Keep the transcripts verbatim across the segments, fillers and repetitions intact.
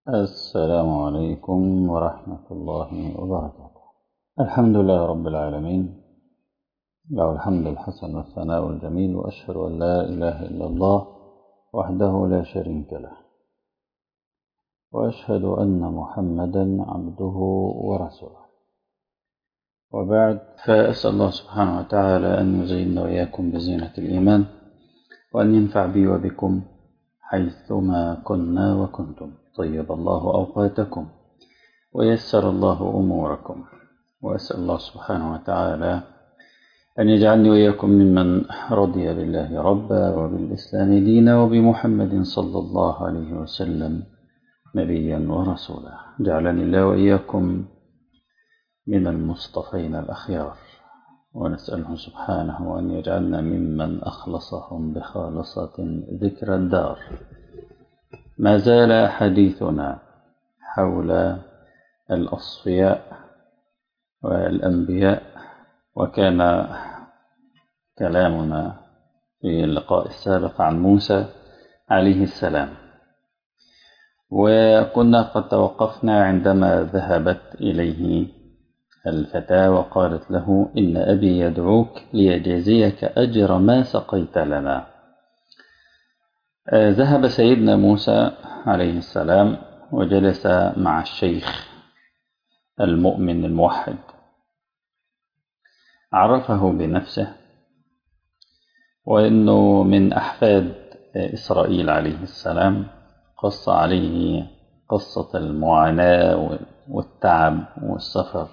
السلام عليكم ورحمة الله وبركاته. الحمد لله رب العالمين، له الحمد الحسن والثناء الجميل، وأشهد أن لا إله إلا الله وحده لا شريك له، وأشهد أن محمدا عبده ورسوله. وبعد، فأسأل الله سبحانه وتعالى أن يزيننا وإياكم بزينة الإيمان، وأن ينفع بي وبكم حيثما كنا وكنتم. طيب الله أوقاتكم ويسر الله أموركم، وأسأل الله سبحانه وتعالى أن يجعلني وإياكم ممن رضي بالله ربا وبالإسلام دينا وبمحمد صلى الله عليه وسلم نبيا ورسولا. جعلني الله وإياكم من المصطفين الأخيار، ونسأله سبحانه أن يجعلنا ممن أخلصهم بخالصة ذكر الدار. ما زال حديثنا حول الأصفياء والأنبياء، وكان كلامنا في اللقاء السابق عن موسى عليه السلام، وكنا قد توقفنا عندما ذهبت إليه الفتاة وقالت له: إن أبي يدعوك ليجزيك أجر ما سقيت لنا. ذهب سيدنا موسى عليه السلام وجلس مع الشيخ المؤمن الموحد، عرفه بنفسه وأنه من أحفاد إسرائيل عليه السلام، قص عليه قصة المعاناة والتعب والسفر،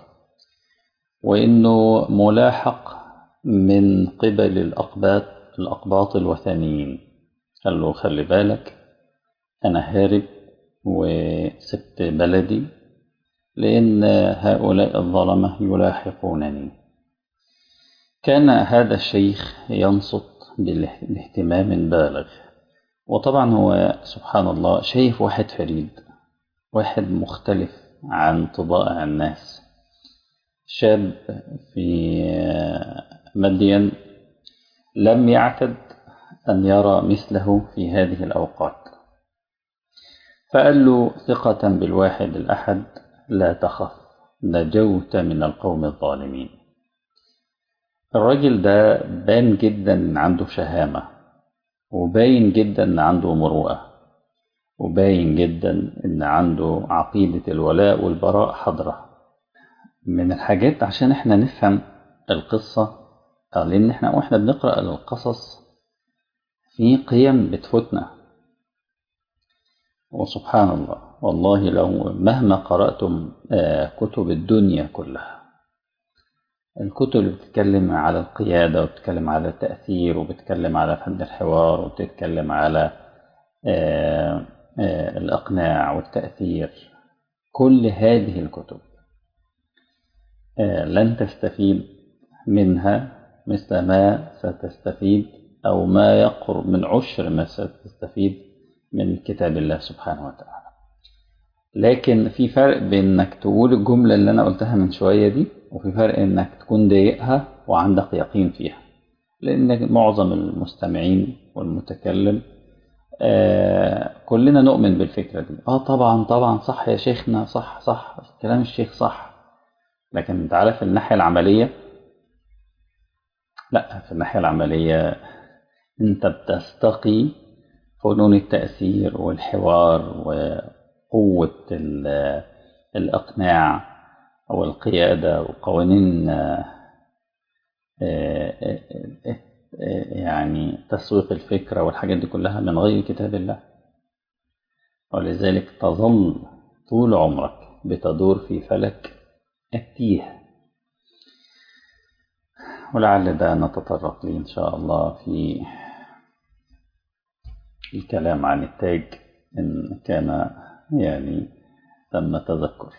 وأنه ملاحق من قبل الأقباط الأقباط الوثنيين. قال له: خلي بالك، أنا هارب وسبت بلدي لأن هؤلاء الظلمة يلاحقونني. كان هذا الشيخ ينصت باهتمام بالغ، وطبعا هو سبحان الله شايف واحد فريد، واحد مختلف عن طبائع الناس، شاب في مدين لم يعتد أن يرى مثله في هذه الأوقات. فقال له ثقة بالواحد الأحد: لا تخف، نجوت من القوم الظالمين. الرجل ده بان جدا إن عنده شهامة، وباين جدا إن عنده مروءة، وباين جدا إن عنده عقيدة الولاء والبراء حضرة. من الحاجات عشان احنا نفهم القصة، لأن احنا واحنا بنقرأ القصص في قيم بتفوتنا، وسبحان الله والله لو مهما قرأتم كتب الدنيا كلها، الكتب اللي بتتكلم على القيادة وبتتكلم على التأثير وبتتكلم على فن الحوار وبتتكلم على الإقناع والتأثير، كل هذه الكتب لن تستفيد منها مثل ما ستستفيد أو ما يقرب من عشر ما ستستفيد من كتاب الله سبحانه وتعالى. لكن في فرق بين انك تقول الجملة اللي انا قلتها من شوية دي، وفي فرق انك تكون ضايقها وعندك يقين فيها، لان معظم المستمعين والمتكلم آه كلنا نؤمن بالفكرة دي. اه طبعا طبعا صح يا شيخنا، صح صح كلام الشيخ صح. لكن انت عارف الناحية العملية، لا، في الناحية العملية انت بتستقي فنون التأثير والحوار وقوة الإقناع والقيادة وقوانين يعني تسويق الفكرة والحاجات دي كلها من غير كتاب الله. ولذلك تظل طول عمرك بتدور في فلك التيه، ولعل ده نتطرق ليه إن شاء الله في الكلام عن التاج إن كان يعني تم تذكر.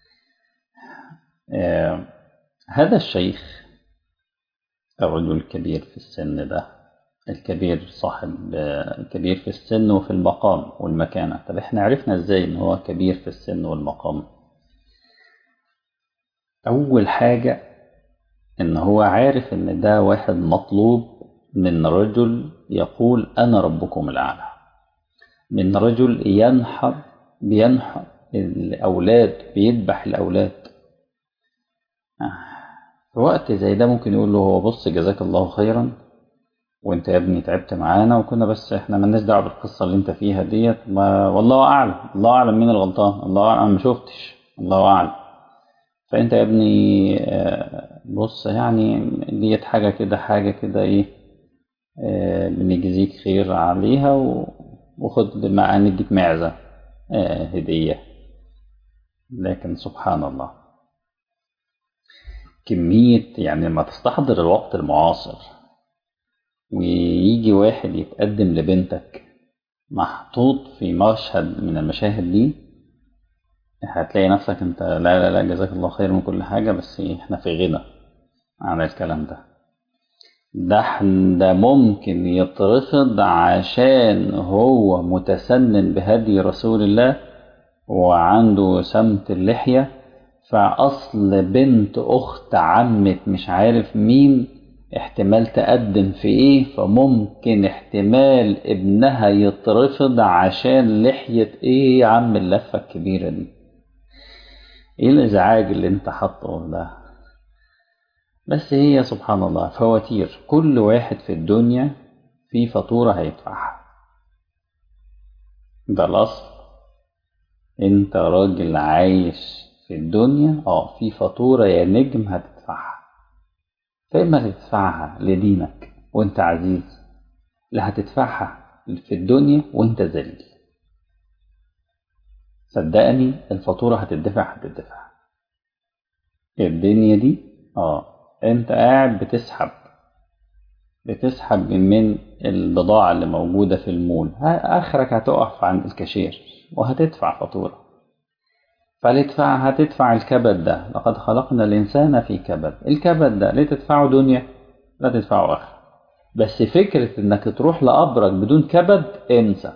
آه هذا الشيخ الرجل الكبير في السن ده، الكبير صاحب الكبير في السن وفي المقام والمكانة. طب احنا عرفنا ازاي ان هو كبير في السن والمقام؟ اول حاجة ان هو عارف ان ده واحد مطلوب من رجل يقول انا ربكم الاعلى، من رجل ينحر بينحر الأولاد، بيذبح الأولاد. في وقت زي ده ممكن يقول له هو بص جزاك الله خيرا، وانت يا ابني تعبت معانا وكنا، بس احنا مالناش دعوه بالقصه اللي انت فيها ديت، ما والله اعلم، الله اعلم مين الغلطان، الله اعلم، أنا ما شفتش، الله اعلم. فانت يا ابني آه، بص يعني ديت حاجه كده، حاجه كده ايه، آه، بنجزيك خير عليها و- وخد مع نديك معزه آه، هديه. لكن سبحان الله، كميه يعني لما تستحضر الوقت المعاصر ويجي واحد يتقدم لبنتك محطوط في مشهد من المشاهد دي، هتلاقي نفسك انت لا لا لا جزاك الله خير من كل حاجة، بس احنا في غنى عن الكلام ده. ده ح- ده ممكن يترفض عشان هو متسنن بهدي رسول الله وعنده سمت اللحية، فأصل بنت أخت عمة مش عارف مين احتمال تقدم في ايه، فممكن احتمال ابنها يترفض عشان لحية ايه يا عم اللفة الكبيرة دي. ايه الازعاج اللي انت حاطه ده؟ بس هي سبحان الله فواتير، كل واحد في الدنيا في فاتورة هيدفعها، ده الأصل. انت راجل عايش في الدنيا، اه في فاتورة يا نجم هتدفعها. فإما تدفعها لدينك وانت عزيز، لا هتدفعها في الدنيا وانت ذليل. صدقني الفاتورة هتدفع هتدفع. الدنيا دي اه انت قاعد بتسحب بتسحب من البضاعة اللي موجودة في المول، آخرك هتقف عند الكاشير وهتدفع فاتورة. فلتدفع هتدفع الكبد ده، لقد خلقنا الإنسان في كبد. الكبد ده ليه تدفعه دنيا؟ لا تدفعه آخر. بس فكرة إنك تروح لقبرك بدون كبد، انسى.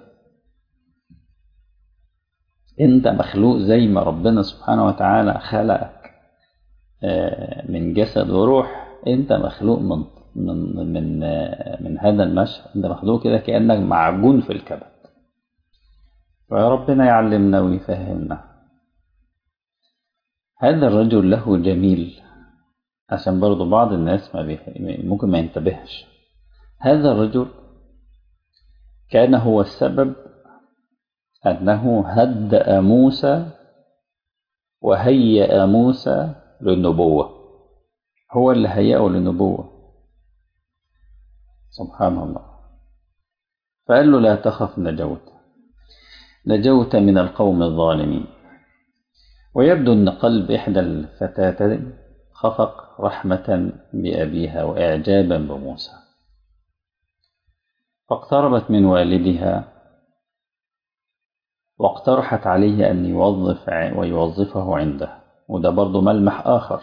أنت مخلوق زي ما ربنا سبحانه وتعالى خلقك من جسد وروح. أنت مخلوق من من من من هذا المشهد، أنت مخلوق كده كأنك معجون في الكبد. فربنا يعلمنا ويفهمنا. هذا الرجل له جميل، عشان برضو بعض الناس ما بيح... ممكن ما ينتبهش. هذا الرجل كان هو السبب أنه هدأ موسى وهيأ موسى للنبوة، هو اللي هيأه للنبوة سبحان الله. فقال له لا تخف، نجوت نجوت من القوم الظالمين. ويبدو أن قلب إحدى الفتاتين خفق رحمة بأبيها وإعجابا بموسى، فاقتربت من والدها واقترحت عليه أن يوظف ويوظفه عنده. وده برضو ملمح آخر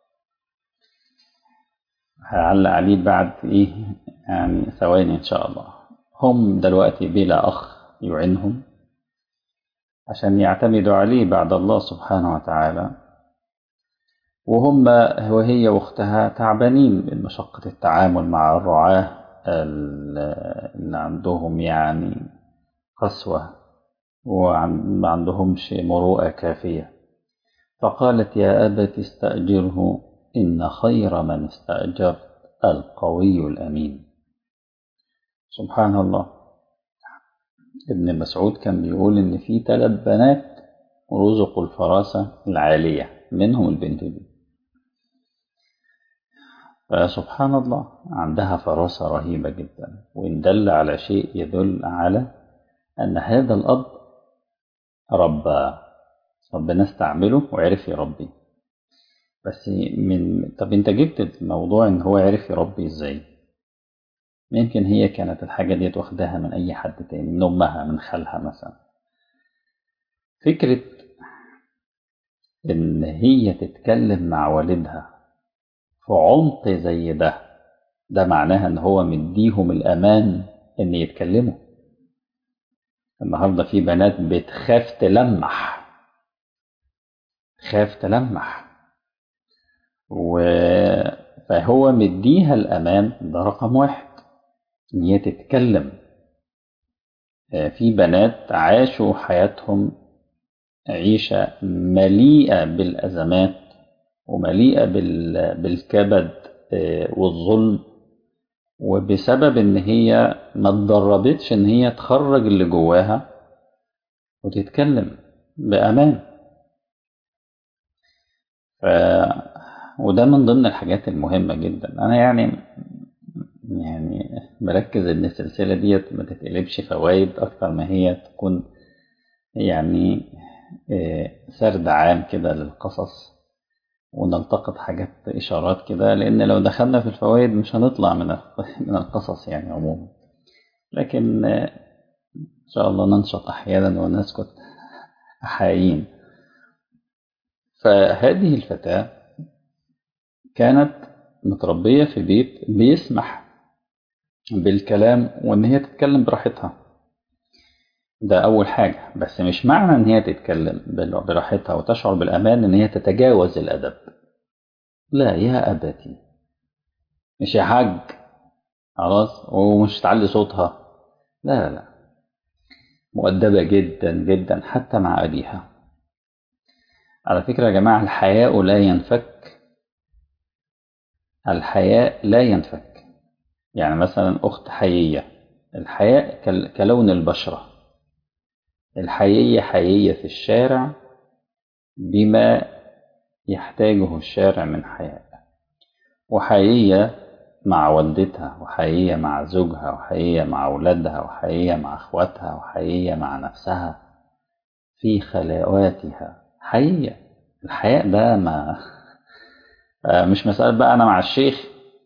هعلق عليه بعد إيه يعني ثواني إن شاء الله. هم دلوقتي بلا أخ يعنهم عشان يعتمدوا عليه بعد الله سبحانه وتعالى، وهم وهي واختها تعبانين من مشقة التعامل مع الرعاة اللي عندهم يعني قسوة وما عندهمش مروءة كافية. فقالت يا أبت استأجره إن خير من استأجرت القوي الأمين. سبحان الله. ابن مسعود كان بيقول إن في ثلاث بنات رزقوا الفراسة العالية، منهم البنت دي. فسبحان الله عندها فراسة رهيبة جدا، وإن دل على شيء يدل على أن هذا الأب ربى، ربنا استعمله وعرف يربي. بس من طب انت جبت الموضوع ان هو عرف يربي ازاي؟ يمكن هي كانت الحاجة دي واخداها من اي حد تاني، من امها، من خالها مثلا. فكرة ان هي تتكلم مع والدها في عمق زي ده، ده معناها ان هو مديهم الامان ان يتكلموا. النهاردة في بنات بتخاف تلمح، خاف تلمح و... فهو مديها الأمان، ده رقم واحد إن هي تتكلم. في بنات عاشوا حياتهم عيشة مليئة بالأزمات ومليئة بالكبد والظلم، وبسبب إن هي ما اتدربتش إن هي تخرج اللي جواها وتتكلم بأمان. ف... وده من ضمن الحاجات المهمة جدا. أنا يعني يعني بركز إن السلسلة ديت ما تتقلبش فوائد أكتر ما هي تكون يعني سرد عام كده للقصص، ونلتقط حاجات إشارات كده، لأن لو دخلنا في الفوائد مش هنطلع من من القصص يعني عموما. لكن إن شاء الله ننشط أحيانا ونسكت أحايين. فهذه الفتاة كانت متربية في بيت بيسمح بالكلام وإن هي تتكلم براحتها، ده أول حاجة. بس مش معنى إن هي تتكلم براحتها وتشعر بالأمان إن هي تتجاوز الأدب. لا يا أبتي، مش يا حاج خلاص، ومش تعلي صوتها، لا لا، مؤدبة جدا جدا حتى مع أبيها. على فكرة يا جماعة، الحياء لا ينفك، الحياء لا ينفك. يعني مثلا أخت حيية، الحياء كلون البشرة، الحيية حيية في الشارع بما يحتاجه الشارع من حياء، وحيية مع والدتها، وحيية مع زوجها، وحيية مع أولادها، وحيية مع أخواتها، وحيية مع نفسها في خلواتها حيية. الحياء ده ما مش مسألة بقى أنا مع الشيخ،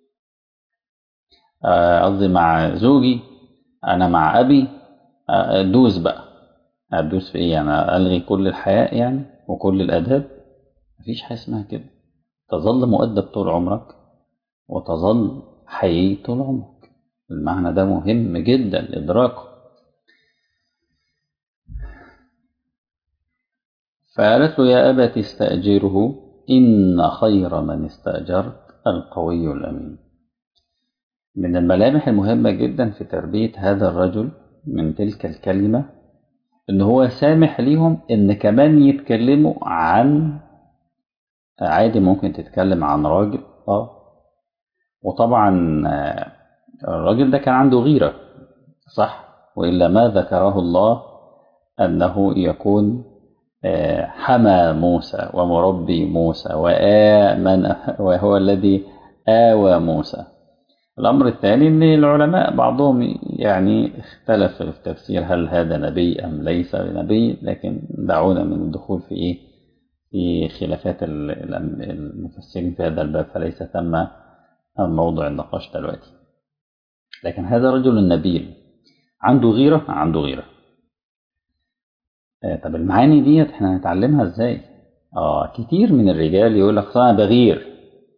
قصدي مع زوجي، أنا مع أبي، دوس بقى، هتدوس في إيه؟ أنا ألغي كل الحياء يعني وكل الآداب؟ مفيش حاجة اسمها كده. تظل مؤدب طول عمرك وتظل حيي طول عمرك. المعنى ده مهم جدا إدراكه. فقالت له يا أبت استأجره إن خير من استأجرت القوي الأمين. من الملامح المهمة جدا في تربية هذا الرجل من تلك الكلمة إن هو سامح ليهم إن كمان يتكلموا عن، عادي ممكن تتكلم عن راجل اه وطبعا الراجل ده كان عنده غيرة صح، وإلا ما ذكره الله أنه يكون حمى موسى ومربي موسى وآمن وهو الذي آوى موسى. الأمر الثاني أن العلماء بعضهم يعني اختلف في التفسير هل هذا نبي أم ليس نبي، لكن دعونا من الدخول في إيه في خلافات المفسرين في هذا الباب، فليس ثم موضوع النقاش دلوقتي. لكن هذا رجل نبيل عنده غيرة، عنده غيرة. آه طب المعاني ديت احنا هنتعلمها ازاي؟ اه كتير من الرجال يقول لك انا بغير.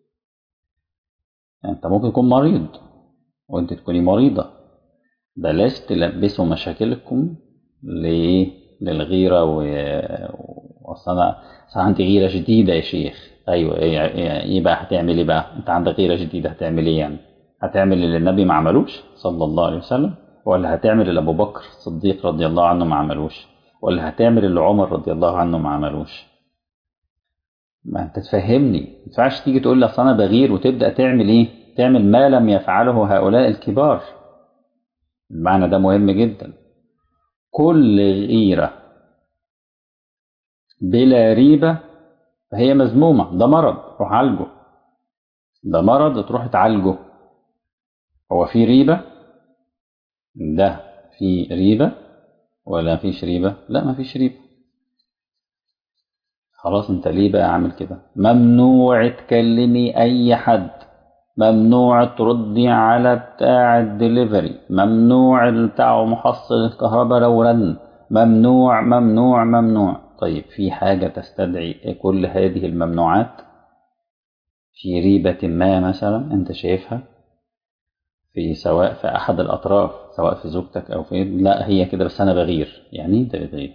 انت ممكن تكون مريض وانت تكوني مريضة، بلاش تلبسوا مشاكلكم ليه للغيرة. واصلا عندي غيرة شديدة يا شيخ. ايوه ايه, ايه بقى هتعمل ايه بقى؟ انت عندك غيرة شديدة هتعمل ايه يعني؟ هتعمل اللي النبي ما عملوش صلى الله عليه وسلم، ولا هتعمل اللي ابو بكر الصديق رضي الله عنه ما عملوش، ولا هتعمل اللي عمر رضي الله عنه ما عملوش؟ ما انت تفهمني. ما ينفعش تيجي تقول لي اصل انا بغير وتبدا تعمل ايه؟ تعمل ما لم يفعله هؤلاء الكبار. المعنى ده مهم جدا. كل غيرة بلا ريبة فهي مذمومة، ده مرض روح عالجه، ده مرض تروح تعالجه. هو في ريبة؟ ده في ريبة ولا فيش ريبة؟ لا ما فيش ريبة. خلاص انت ليه بقى عامل كده؟ ممنوع تكلمي اي حد، ممنوع تردي على بتاع الدليفري، ممنوع بتاع محصل الكهرباء لو رن، ممنوع ممنوع ممنوع. طيب في حاجة تستدعي كل هذه الممنوعات؟ في ريبة ما مثلا انت شايفها في سواء في احد الاطراف، سواء في زوجتك او في، لا هي كده بس انا بغير. يعني انت بتغير؟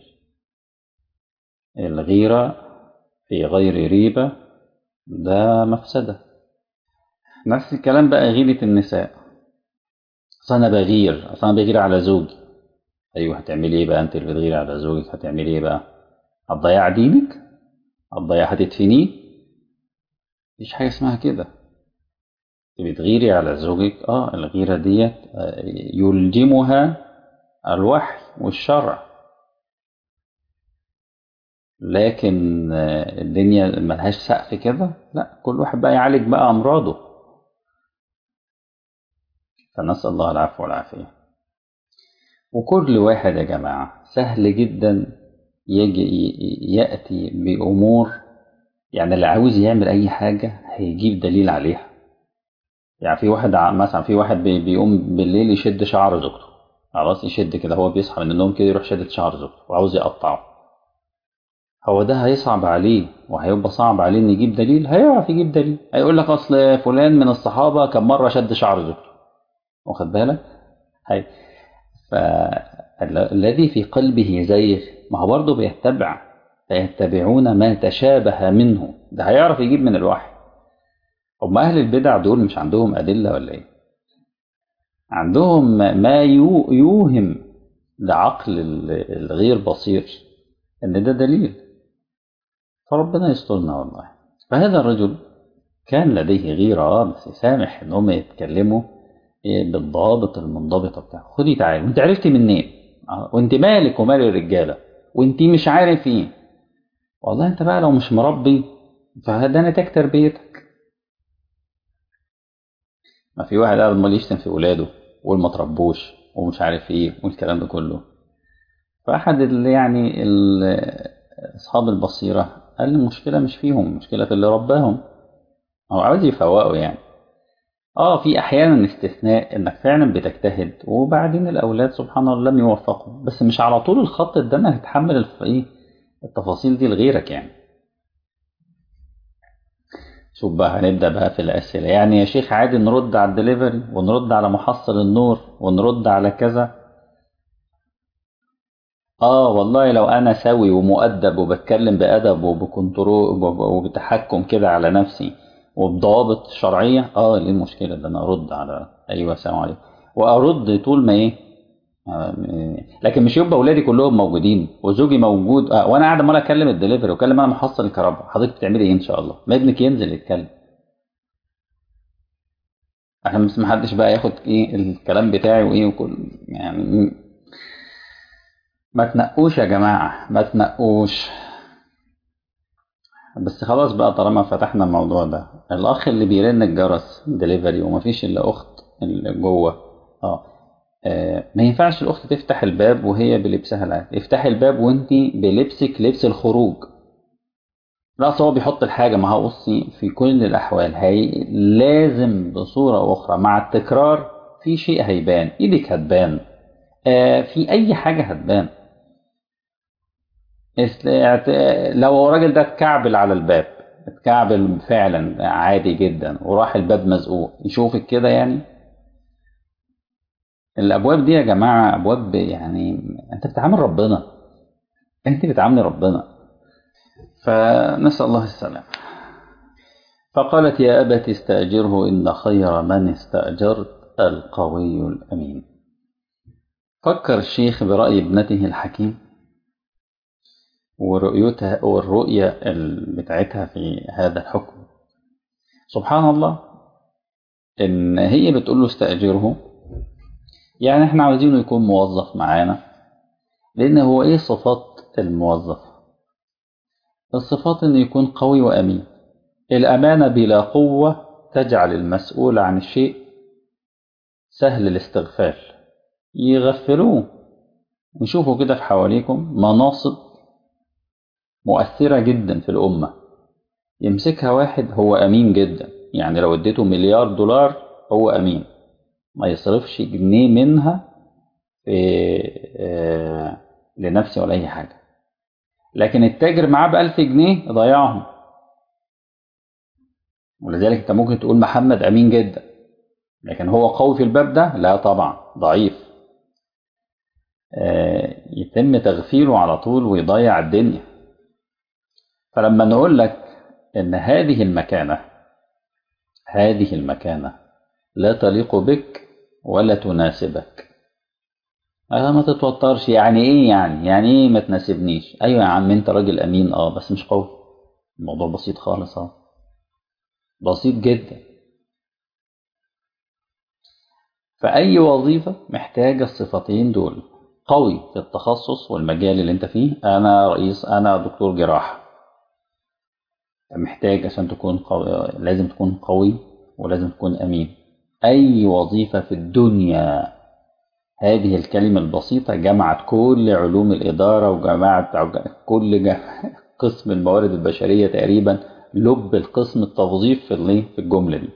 الغيرة في غير ريبة ده مفسدة. نفس الكلام بقى غيبة النساء. اصل انا بغير، اصل انا بغير على زوجي. ايوه هتعملي ايه بقى؟ انت اللي بتغيري على زوجك هتعملي ايه بقى؟ هتضيع دينك؟ هتضيع هتدفنيه؟ مفيش حاجة اسمها كده. بتغيري على زوجك، اه الغيرة ديت يلجمها الوحي والشرع، لكن الدنيا ملهاش سقف كده، لا، كل واحد بقى يعالج بقى أمراضه. فنسأل الله العفو والعافية. وكل واحد يا جماعة سهل جدا يجي يأتي بأمور، يعني اللي عاوز يعمل أي حاجة هيجيب دليل عليها. يعني في واحد مثلا، في واحد بيقوم بالليل يشد شعر زوجته، خلاص يشد كده، هو بيصحى من النوم كده يروح شدد شعر زوجته وعاوز يقطعه. هو ده هيصعب عليه وهيبقى صعب عليه ان يجيب دليل؟ هيعرف يجيب دليل، هيقول لك اصل فلان من الصحابه كم مره شد شعر زوجته، واخد بالك؟ هي فالذي في قلبه زيغ ما هو برضه بيتبع، فيتبعون ما تشابه منه، ده هيعرف يجيب من الوحي. هم اهل البدع دول مش عندهم ادله ولا ايه؟ عندهم ما يوهم لعقل الغير بصير ان ده دليل. فربنا يسترنا والله. فهذا الرجل كان لديه غيرة، اه بس يسامح ان هم يتكلموا بالضوابط المنضبطة بتاعه. خدي تعالي، وانت عرفتي منين؟ آه، وانت مالك ومال الرجالة، وانت مش عارف ايه. والله انت بقى لو مش مربي فده نتاج تربيتك. ما في واحد قاعد امال يشتم في ولاده ويقول ما تربوش ومش عارف ايه والكلام ده كله. فاحد اللي يعني اصحاب البصيرة قال المشكلة مش فيهم، المشكلة في اللي رباهم. هو عاوز يفوقوا يعني. اه في احيانا استثناء انك فعلا بتجتهد وبعدين الاولاد سبحان الله لم يوفقوا، بس مش على طول الخط ده انك تتحمل الف- ايه التفاصيل دي لغيرك يعني. شوف بقى، هنبدا بقى في الاسئله. يعني يا شيخ عادي نرد على الدليفري ونرد على محصل النور ونرد على كذا؟ اه والله لو انا سوي ومؤدب وبتكلم بادب وبكنترول وب- وبتحكم كده على نفسي وبضوابط شرعيه، اه ليه المشكله ده انا ارد على ايوه السلام عليكم، وارد طول ما ايه. آه، لكن مش يبقى اولادي كلهم موجودين وزوجي موجود، آه، وانا قاعد عمال اكلم الدليفري واكلم انا محصل الكهرباء، حضرتك بتعملي ايه ان شاء الله؟ ما ابنك ينزل يتكلم عشان بس ما حدش بقى ياخد ايه الكلام بتاعي وايه وكل يعني. ما تنقوش يا جماعه، ما تنقوش. بس خلاص بقى طالما فتحنا الموضوع ده، الاخ اللي بيرن الجرس دليفري ومفيش الا اخت اللي جوه، اه آه، ما ينفعش الاخت تفتح الباب وهي بلبسها العادي، افتحي الباب وانت بلبسك لبس الخروج. لا أصل هو بيحط الحاجه، ما هو بصي في كل الاحوال هي لازم بصوره أو اخرى مع التكرار في شيء هيبان، ايدك هتبان، آه في اي حاجه هتبان. است- اعت- لو الراجل ده اتكعبل على الباب، اتكعبل فعلا عادي جدا وراح الباب مزقوق يشوفك كده يعني. الابواب دي يا جماعه ابواب، يعني انت بتعامل ربنا، انت بتعامل ربنا. فنسال الله السلامه. فقالت يا ابت استاجره ان خير من استاجرت القوي الامين. فكر الشيخ براي ابنته الحكيم ورؤيتها والرؤيه ال- بتاعتها في هذا الحكم. سبحان الله، ان هي بتقول له استاجره، يعني احنا عاوزينه يكون موظف معانا. لان هو ايه صفات الموظف؟ الصفات انه يكون قوي وامين. الامانه بلا قوه تجعل المسؤول عن الشيء سهل الاستغفال. يغفلوه. وشوفوا كده في حواليكم مناصب مؤثره جدا في الامه، يمسكها واحد هو امين جدا، يعني لو اديته مليار دولار هو امين، ما يصرفش جنيه منها في آه، لنفسه ولا اي حاجه. لكن التاجر معاه بألف جنيه ضيعهم. ولذلك انت ممكن تقول محمد أمين جدا، لكن هو قوي في الباب ده؟ لا طبعا، ضعيف. آه، يتم تغفيله على طول ويضيع الدنيا. فلما نقول لك ان هذه المكانة، هذه المكانة لا تليق بك ولا تناسبك، أنا ما تتوترش، يعني إيه يعني يعني إيه ما تناسبنيش؟ أيوة يا عم أنت راجل أمين أه بس مش قوي. الموضوع بسيط خالص أه، بسيط جدا. فأي وظيفة محتاجة الصفتين دول، قوي في التخصص والمجال اللي أنت فيه. أنا رئيس، أنا دكتور جراحة، محتاج عشان تكون قوي لازم تكون قوي ولازم تكون أمين. أي وظيفة في الدنيا، هذه الكلمة البسيطة جمعت كل علوم الإدارة وجمعت كل ج- قسم الموارد البشرية تقريبا، لب القسم التوظيف في الايه في الجملة دي.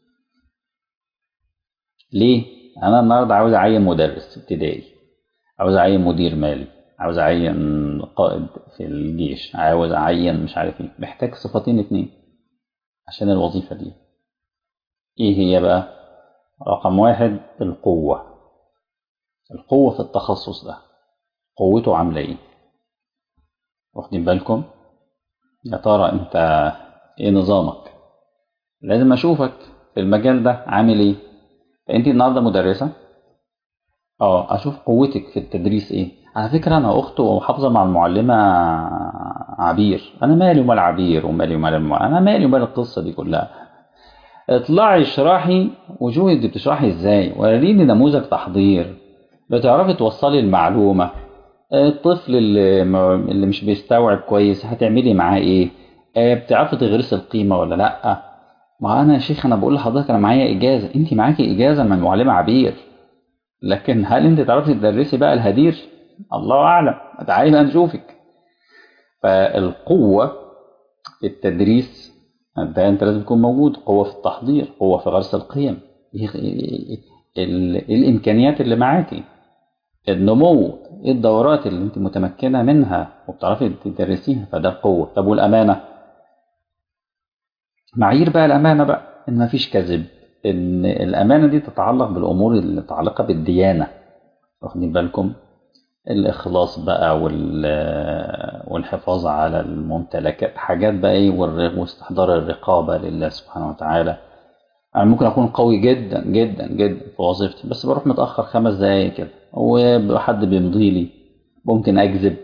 ليه؟ أنا النهاردة عاوز أعين مدرس ابتدائي، عاوز أعين مدير مالي، عاوز أعين قائد في الجيش، عاوز أعين مش عارف إيه، محتاج صفتين اتنين عشان الوظيفة دي. إيه هي بقى؟ رقم واحد القوة. القوة في التخصص ده، قوته عاملة إيه؟ واخدين بالكم؟ يا ترى أنت إيه نظامك؟ لازم أشوفك في المجال ده عامل إيه؟ أنت النهاردة مدرسة، اه اشوف قوتك في التدريس ايه. على فكره انا اخت ومحافظه مع المعلمه عبير، انا مالي ومال عبير ومالي ومال الم... انا مالي ومال القصه دي كلها. اطلعي اشرحي وشوفي انت بتشرحي ازاي، وريني نموذج تحضير بتعرفي توصلي المعلومه. الطفل اللي م- اللي مش بيستوعب كويس هتعملي معاه ايه؟ آه، بتعرفي تغرسي القيمه ولا لا؟ ما انا يا شيخ انا بقول لحضرتك انا معايا اجازه، انت معاكي اجازه من المعلمه عبير، لكن هل انت تعرفي تدرسي بقى الهدير؟ الله اعلم، تعالي بقى نشوفك. فالقوه في التدريس ده انت لازم تكون موجود، قوه في التحضير، قوه في غرس القيم. ايه إيه- ال- إيه الامكانيات اللي معاكي، النمو، ايه الدورات اللي انت متمكنه منها وبتعرفي تدرسيها، فده القوه. طب والامانه؟ معايير بقى الامانه بقى ان مفيش كذب، ان الامانه دي تتعلق بالامور اللي متعلقه بالديانه. واخدين بالكم؟ الإخلاص بقى وال- والحفاظ على الممتلكات، حاجات بقى إيه، والر- واستحضار الرقابة لله سبحانه وتعالى. أنا ممكن أكون قوي جدا جدا جدا في وظيفتي بس بروح متأخر خمس دقايق كده وحد بيمضي لي، ممكن أكذب.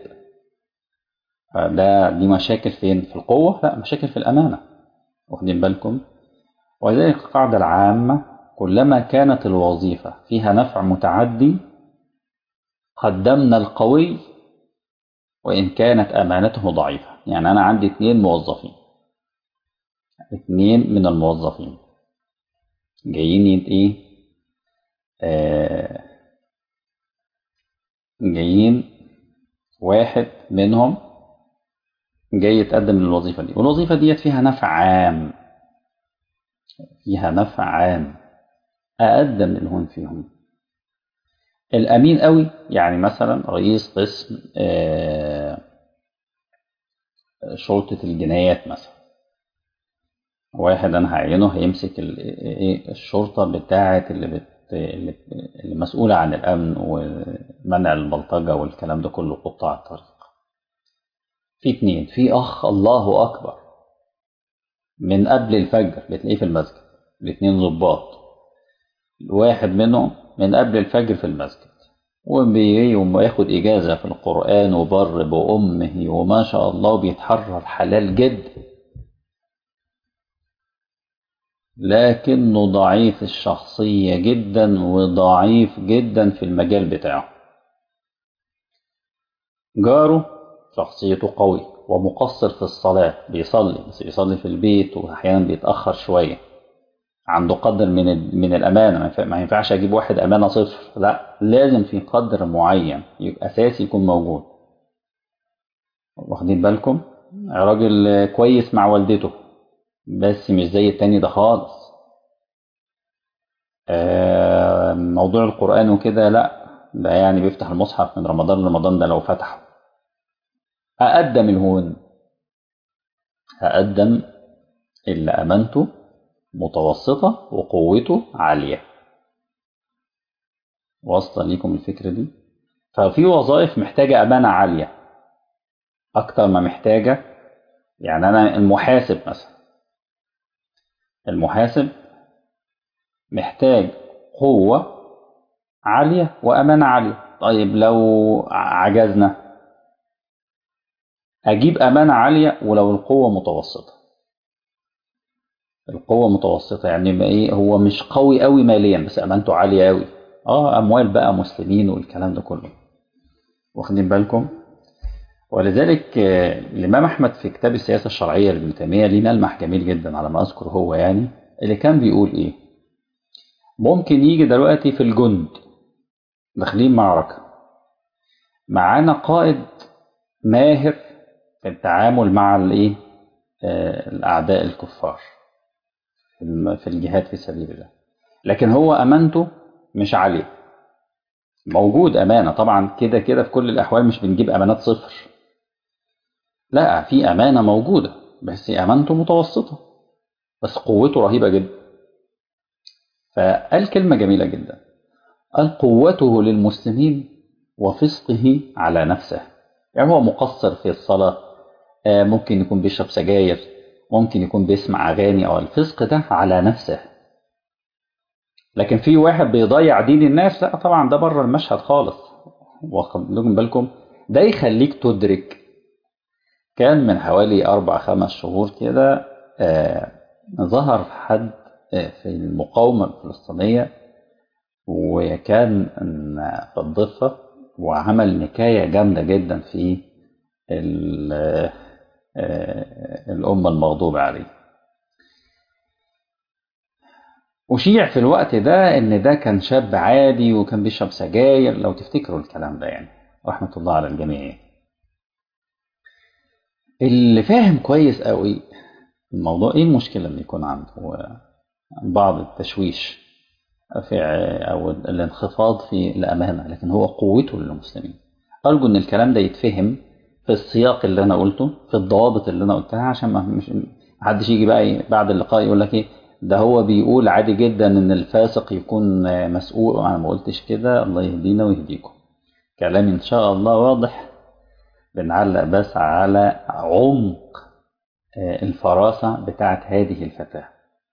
فده دي مشاكل فين؟ في القوة؟ لا، مشاكل في الأمانة. واخدين بالكم؟ ولذلك القاعدة العامة، كلما كانت الوظيفة فيها نفع متعدي قدمنا القوي وإن كانت أمانته ضعيفة. يعني أنا عندي اتنين موظفين، اتنين من الموظفين جايين يت- إيه آه جايين، واحد منهم جاي يتقدم للوظيفة دي، والوظيفة ديت فيها نفع عام، فيها نفع عام، أقدم منهم فيهم الأمين قوي. يعني مثلا رئيس قسم آه شرطة الجنايات مثلا، واحد انا هعينه هيمسك ال- ايه الشرطه بتاعه اللي بت اللي اللي مسؤوله عن الامن ومنع البلطجه والكلام ده كله، قطاع الطريق. في اتنين، في اخ الله اكبر من قبل الفجر بتلاقيه في المسجد، الاتنين ضباط، واحد منهم من قبل الفجر في المسجد وبيقوم ياخد اجازه في القران وبر بامه وما شاء الله بيتحرر حلال جدا، لكنه ضعيف الشخصية جدا وضعيف جدا في المجال بتاعه. جاره شخصيته قوي ومقصر في الصلاة، بيصلي بس بيصلي في البيت وأحيانا بيتأخر شوية، عنده قدر من ال- من الأمانة. ما ينفع- ما ينفعش أجيب واحد أمانة صفر، لا، لازم في قدر معين يبقى أساسي يكون موجود. واخدين بالكم؟ راجل كويس مع والدته بس مش زي التاني ده خالص. آه، موضوع القرآن وكده لا، ده يعني بيفتح المصحف من رمضان لرمضان، ده لو فتحه. أقدم الهون، أقدم اللي أمانته متوسطة وقوته عالية. واصلة ليكم الفكرة دي؟ ففي وظائف محتاجة أمانة عالية أكتر ما محتاجة. يعني أنا المحاسب مثلا، المحاسب محتاج قوة عالية وأمانة عالية. طيب لو عجزنا أجيب أمانة عالية ولو القوة متوسطة. القوة متوسطة يعني ما إيه، هو مش قوي قوي ماليا بس أمانته عالية قوي. آه أموال بقى مسلمين والكلام ده كله، واخدين بالكم؟ ولذلك آه، الإمام أحمد في كتاب السياسة الشرعية لابن تيمية ليه ملمح جميل جدا على ما أذكر هو، يعني اللي كان بيقول إيه، ممكن يجي دلوقتي في الجند داخلين معركة، معانا قائد ماهر في التعامل مع الإيه، آه، الأعداء الكفار في الم- في الجهاد في سبيل الله، لكن هو أمانته مش عالية. موجود أمانة طبعا كده كده في كل الأحوال، مش بنجيب أمانات صفر، لا في أمانة موجودة بس أمانته متوسطة، بس قوته رهيبة جدا. فقال كلمة جميلة جدا، قال قوته للمسلمين وفسقه على نفسه. يعني هو مقصر في الصلاة، آه، ممكن يكون بيشرب سجاير، ممكن يكون بيسمع أغاني، أو الفسق ده على نفسه. لكن في واحد بيضيع دين الناس، لا طبعا ده بره المشهد خالص. واخد لكم بالكم؟ ده يخليك تدرك. كان من حوالي أربع خمس شهور كده آه ظهر حد آه في المقاومة الفلسطينية، وكان في الضفة، وعمل نكاية جامدة جدا في ال- آه، الأمة المغضوب عليه. أشيع في الوقت ده إن ده كان شاب عادي وكان بيشرب سجاير، لو تفتكروا الكلام ده يعني، رحمة الله على الجميع. اللي فاهم كويس قوي الموضوع، إيه المشكلة اللي يكون عنده بعض التشويش في أو الانخفاض في الأمانة، لكن هو قوته للمسلمين. أرجو إن الكلام ده يتفهم في السياق اللي أنا قلته، في الضوابط اللي أنا قلتها، عشان ما مش محدش يجي بقى إيه بعد اللقاء يقول لك إيه ده هو بيقول عادي جدا إن الفاسق يكون مسؤول. أنا ما قلتش كده، الله يهدينا ويهديكم. كلامي إن شاء الله واضح. بنعلق بس على عمق الفراسة بتاعت هذه الفتاة.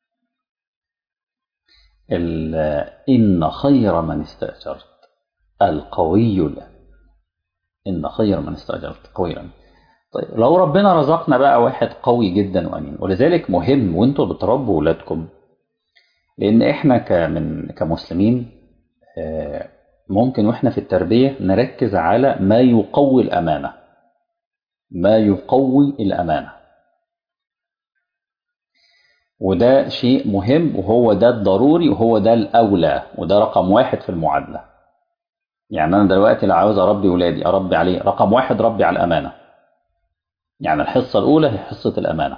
إن خير من استأجرت القوي الأمين. إن خير من استأجرت قوي الأمين. طيب لو ربنا رزقنا بقى واحد قوي جدا وأمين، ولذلك مهم وانتوا بتربوا ولادكم، لأن إحنا كمن كمسلمين ممكن وإحنا في التربية نركز على ما يقوي الأمانة، ما يقوي الأمانة، وده شيء مهم، وهو ده الضروري، وهو ده الأولى، وده رقم واحد في المعادلة. يعني أنا دلوقتي لو عاوز أربي ولادي أربي عليه رقم واحد، ربي على الأمانة. يعني الحصة الأولى هي حصة الأمانة،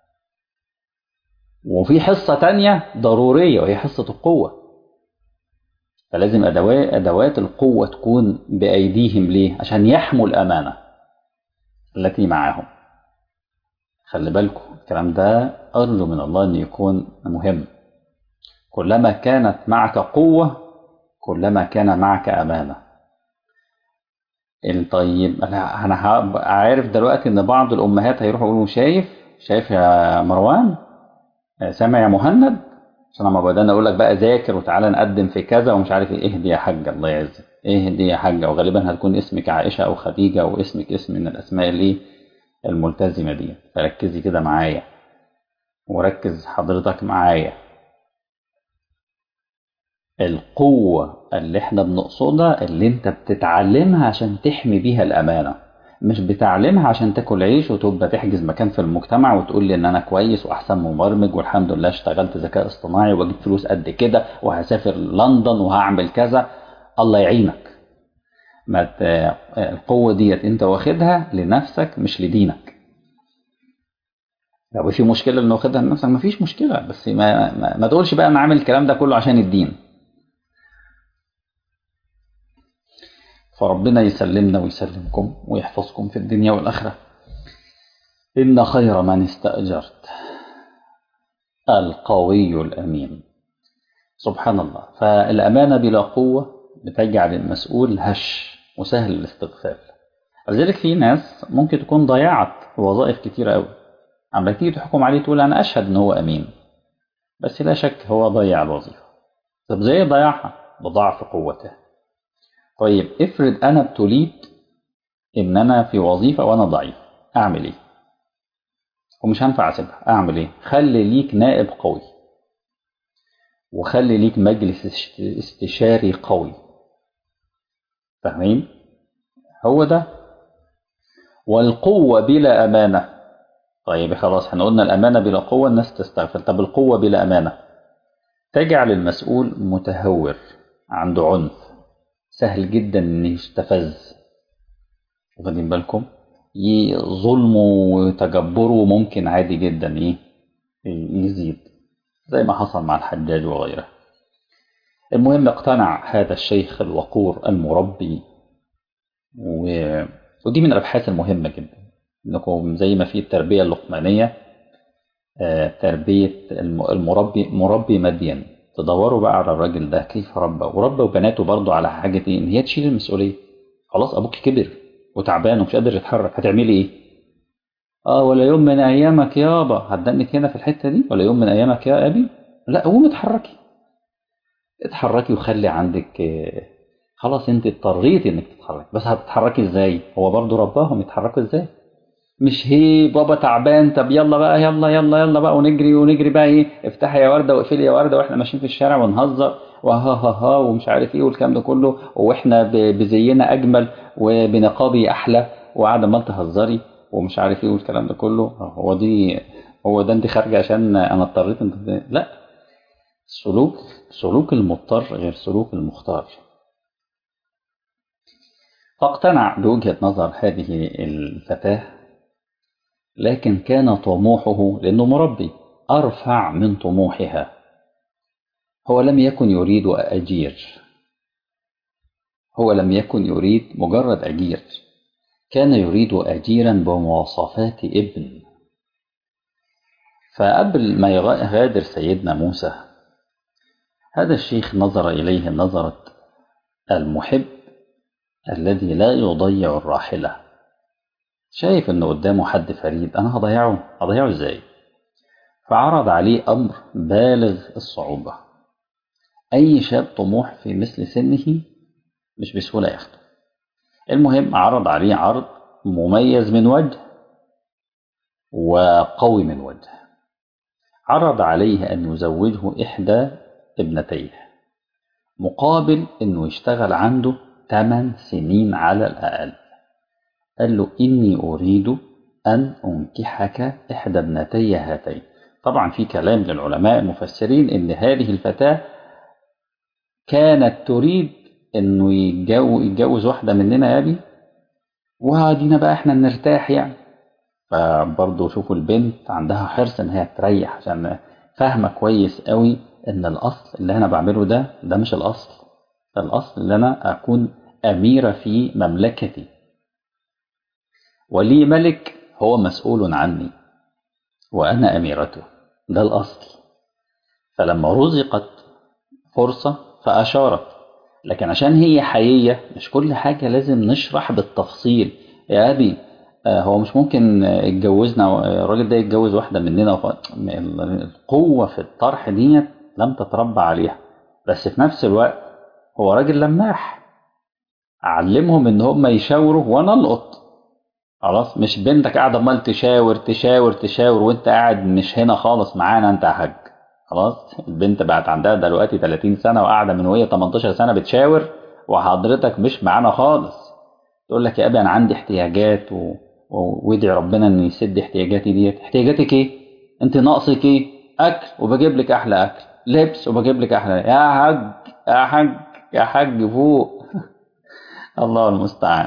وفي حصة تانية ضرورية وهي حصة القوة. فلازم أدوات أدوات القوة تكون بأيديهم، ليه؟ عشان يحموا الأمانة التي معهم. خلي بالكم الكلام ده أرجو من الله أن يكون مهم. كلما كانت معك قوة كلما كان معك أمانة. طيب أنا أنا عارف دلوقتي إن بعض الأمهات هيروحوا يقولوا شايف شايف يا مروان، سامع يا مهند، عشان لما بدأنا أقول لك بقى ذاكر وتعالى نقدم في كذا ومش عارف إيه، اهدي يا حاجة الله يعزك، اهدي يا حاجة. وغالبا هتكون اسمك عائشة أو خديجة، أو اسمك اسم من الأسماء اللي الملتزمة دي. فركزي كده معايا، وركز حضرتك معايا. القوة اللي احنا بنقصدها اللي انت بتتعلمها عشان تحمي بيها الأمانة، مش بتعلمها عشان تاكل عيش وتبقى تحجز مكان في المجتمع وتقول لي ان انا كويس واحسن مبرمج والحمد لله اشتغلت ذكاء اصطناعي واجيب فلوس قد كده وهسافر لندن وهعمل كذا. الله يعينك. ما ت... القوة ديت انت واخدها لنفسك مش لدينك. لو في مشكلة انه واخدها لنفسك مفيش مشكلة، بس ما, ما... ما تقولش بقى انا عامل الكلام ده كله عشان الدين. فربنا يسلمنا ويسلمكم ويحفظكم في الدنيا والآخرة. إن خير من استأجرت القوي الأمين. سبحان الله. فالأمانة بلا قوة بتجعل المسؤول هش وسهل الاستغفال. لذلك في ناس ممكن تكون ضيعت وظائف كتيرة قوي، عم تيجي تحكم عليه تقول أنا أشهد إن هو أمين، بس لا شك هو ضيع الوظيفة. طب زي ضيعها بضعف قوته. طيب افرض أنا ابتليت إن أنا في وظيفة وأنا ضعيف، أعمل إيه؟ ومش هنفع أسيبها، أعمل إيه؟ خلي ليك نائب قوي، وخلي ليك مجلس استشاري قوي. فاهمين؟ هو ده. والقوة بلا أمانة. طيب خلاص احنا قلنا الأمانة بلا قوة الناس تستغفل، طب القوة بلا أمانة تجعل المسؤول متهور، عنده عنف، سهل جدا إنه يستفز. واخدين بالكم؟ ظلمه وتجبره ممكن عادي جدا إيه يزيد، زي ما حصل مع الحجاج وغيره. المهم اقتنع هذا الشيخ الوقور المربي، و... ودي من الأبحاث المهمة جدا، إنكم زي ما في التربية اللقمانية، آه، تربية المربي، مربي مدين، تدوروا بقى على الراجل ده كيف ربى، وربى وبناته برضه على حاجة إيه؟ إن هي تشيل المسؤولية. خلاص أبوك كبر وتعبان ومش قادر يتحرك، هتعملي إيه؟ آه ولا يوم من أيامك يابا، هتدنك هنا في الحتة دي، ولا يوم من أيامك يا أبي، لا قومي اتحركي، اتحركي وخلي عندك آه، خلاص انت اضطريتي انك تتحركي، بس هتتحركي ازاي؟ هو برضه رباهم يتحركوا ازاي؟ مش هي بابا تعبان، طب يلا بقى يلا يلا يلا بقى ونجري ونجري بقى ايه، افتحي يا ورده واقفلي يا ورده واحنا ماشيين في الشارع ونهزر وها ها ها ومش عارف ايه والكلام ده كله، واحنا ب- بزينا اجمل وبنقابي احلى، وقاعده عمال تهزري ومش عارف ايه والكلام ده كله. هو دي، هو ده انت خارجه عشان انا اضطريت انت؟ لا، سلوك سلوك المضطر غير سلوك المختار. فاقتنع بوجهة نظر هذه الفتاة، لكن كان طموحه لأنه مربي أرفع من طموحها. هو لم يكن يريد أجير، هو لم يكن يريد مجرد أجير، كان يريد أجيرا بمواصفات ابن. فقبل ما يغادر سيدنا موسى، هذا الشيخ نظر إليه نظرة المحب الذي لا يضيع الراحلة. شايف إنه قدامه حد فريد، أنا هضيعه، هضيعه إزاي؟ فعرض عليه أمر بالغ الصعوبة. أي شاب طموح في مثل سنه مش بسهولة ياخده. المهم عرض عليه عرض مميز من وجه وقوي من وجه. عرض عليه أن يزوجه إحدى ابنتيه مقابل أنه يشتغل عنده ثمان سنين على الأقل. قال له إني أريد أن أنكحك إحدى ابنتي هاتين. طبعا في كلام للعلماء المفسرين أن هذه الفتاة كانت تريد أنه يتجو- يتجوز واحدة مننا يا أبي، وهدينا بقى احنا نرتاح يعني. فبرضه شوفوا البنت عندها حرص ان هي تريح، عشان فاهمه كويس قوي ان الاصل اللي انا بعمله ده ده مش الاصل، ده الاصل ان انا اكون اميره في مملكتي، ولي ملك هو مسؤول عني وانا اميرته، ده الاصل. فلما رزقت فرصه فاشارت، لكن عشان هي حقيقية مش كل حاجة لازم نشرح بالتفصيل. يا أبي آه، هو مش ممكن آه، اتجوزنا آه، الراجل ده يتجوز واحدة مننا وف... القوة في الطرح دي لم تتربى عليها. بس في نفس الوقت هو راجل لماح، علمهم ان هم يشاوروا وانا القط. خلاص مش بنتك قاعدة عمال تشاور تشاور تشاور وانت قاعد مش هنا خالص معانا انت يا حاج. خلاص البنت بقت عندها دلوقتي ثلاثين سنة وقاعدة من وهي تمنتاشر سنة بتشاور، وحضرتك مش معانا خالص. تقول لك يا ابي انا عندي احتياجات و... و... وادعي ربنا ان يسد احتياجاتي ديت. احتياجاتك ايه؟ انت ناقصك ايه؟ اكل وبجيب لك احلى اكل، لبس وبجيب لك احلى، يا حاج يا حاج يا حاج فوق. الله المستعان.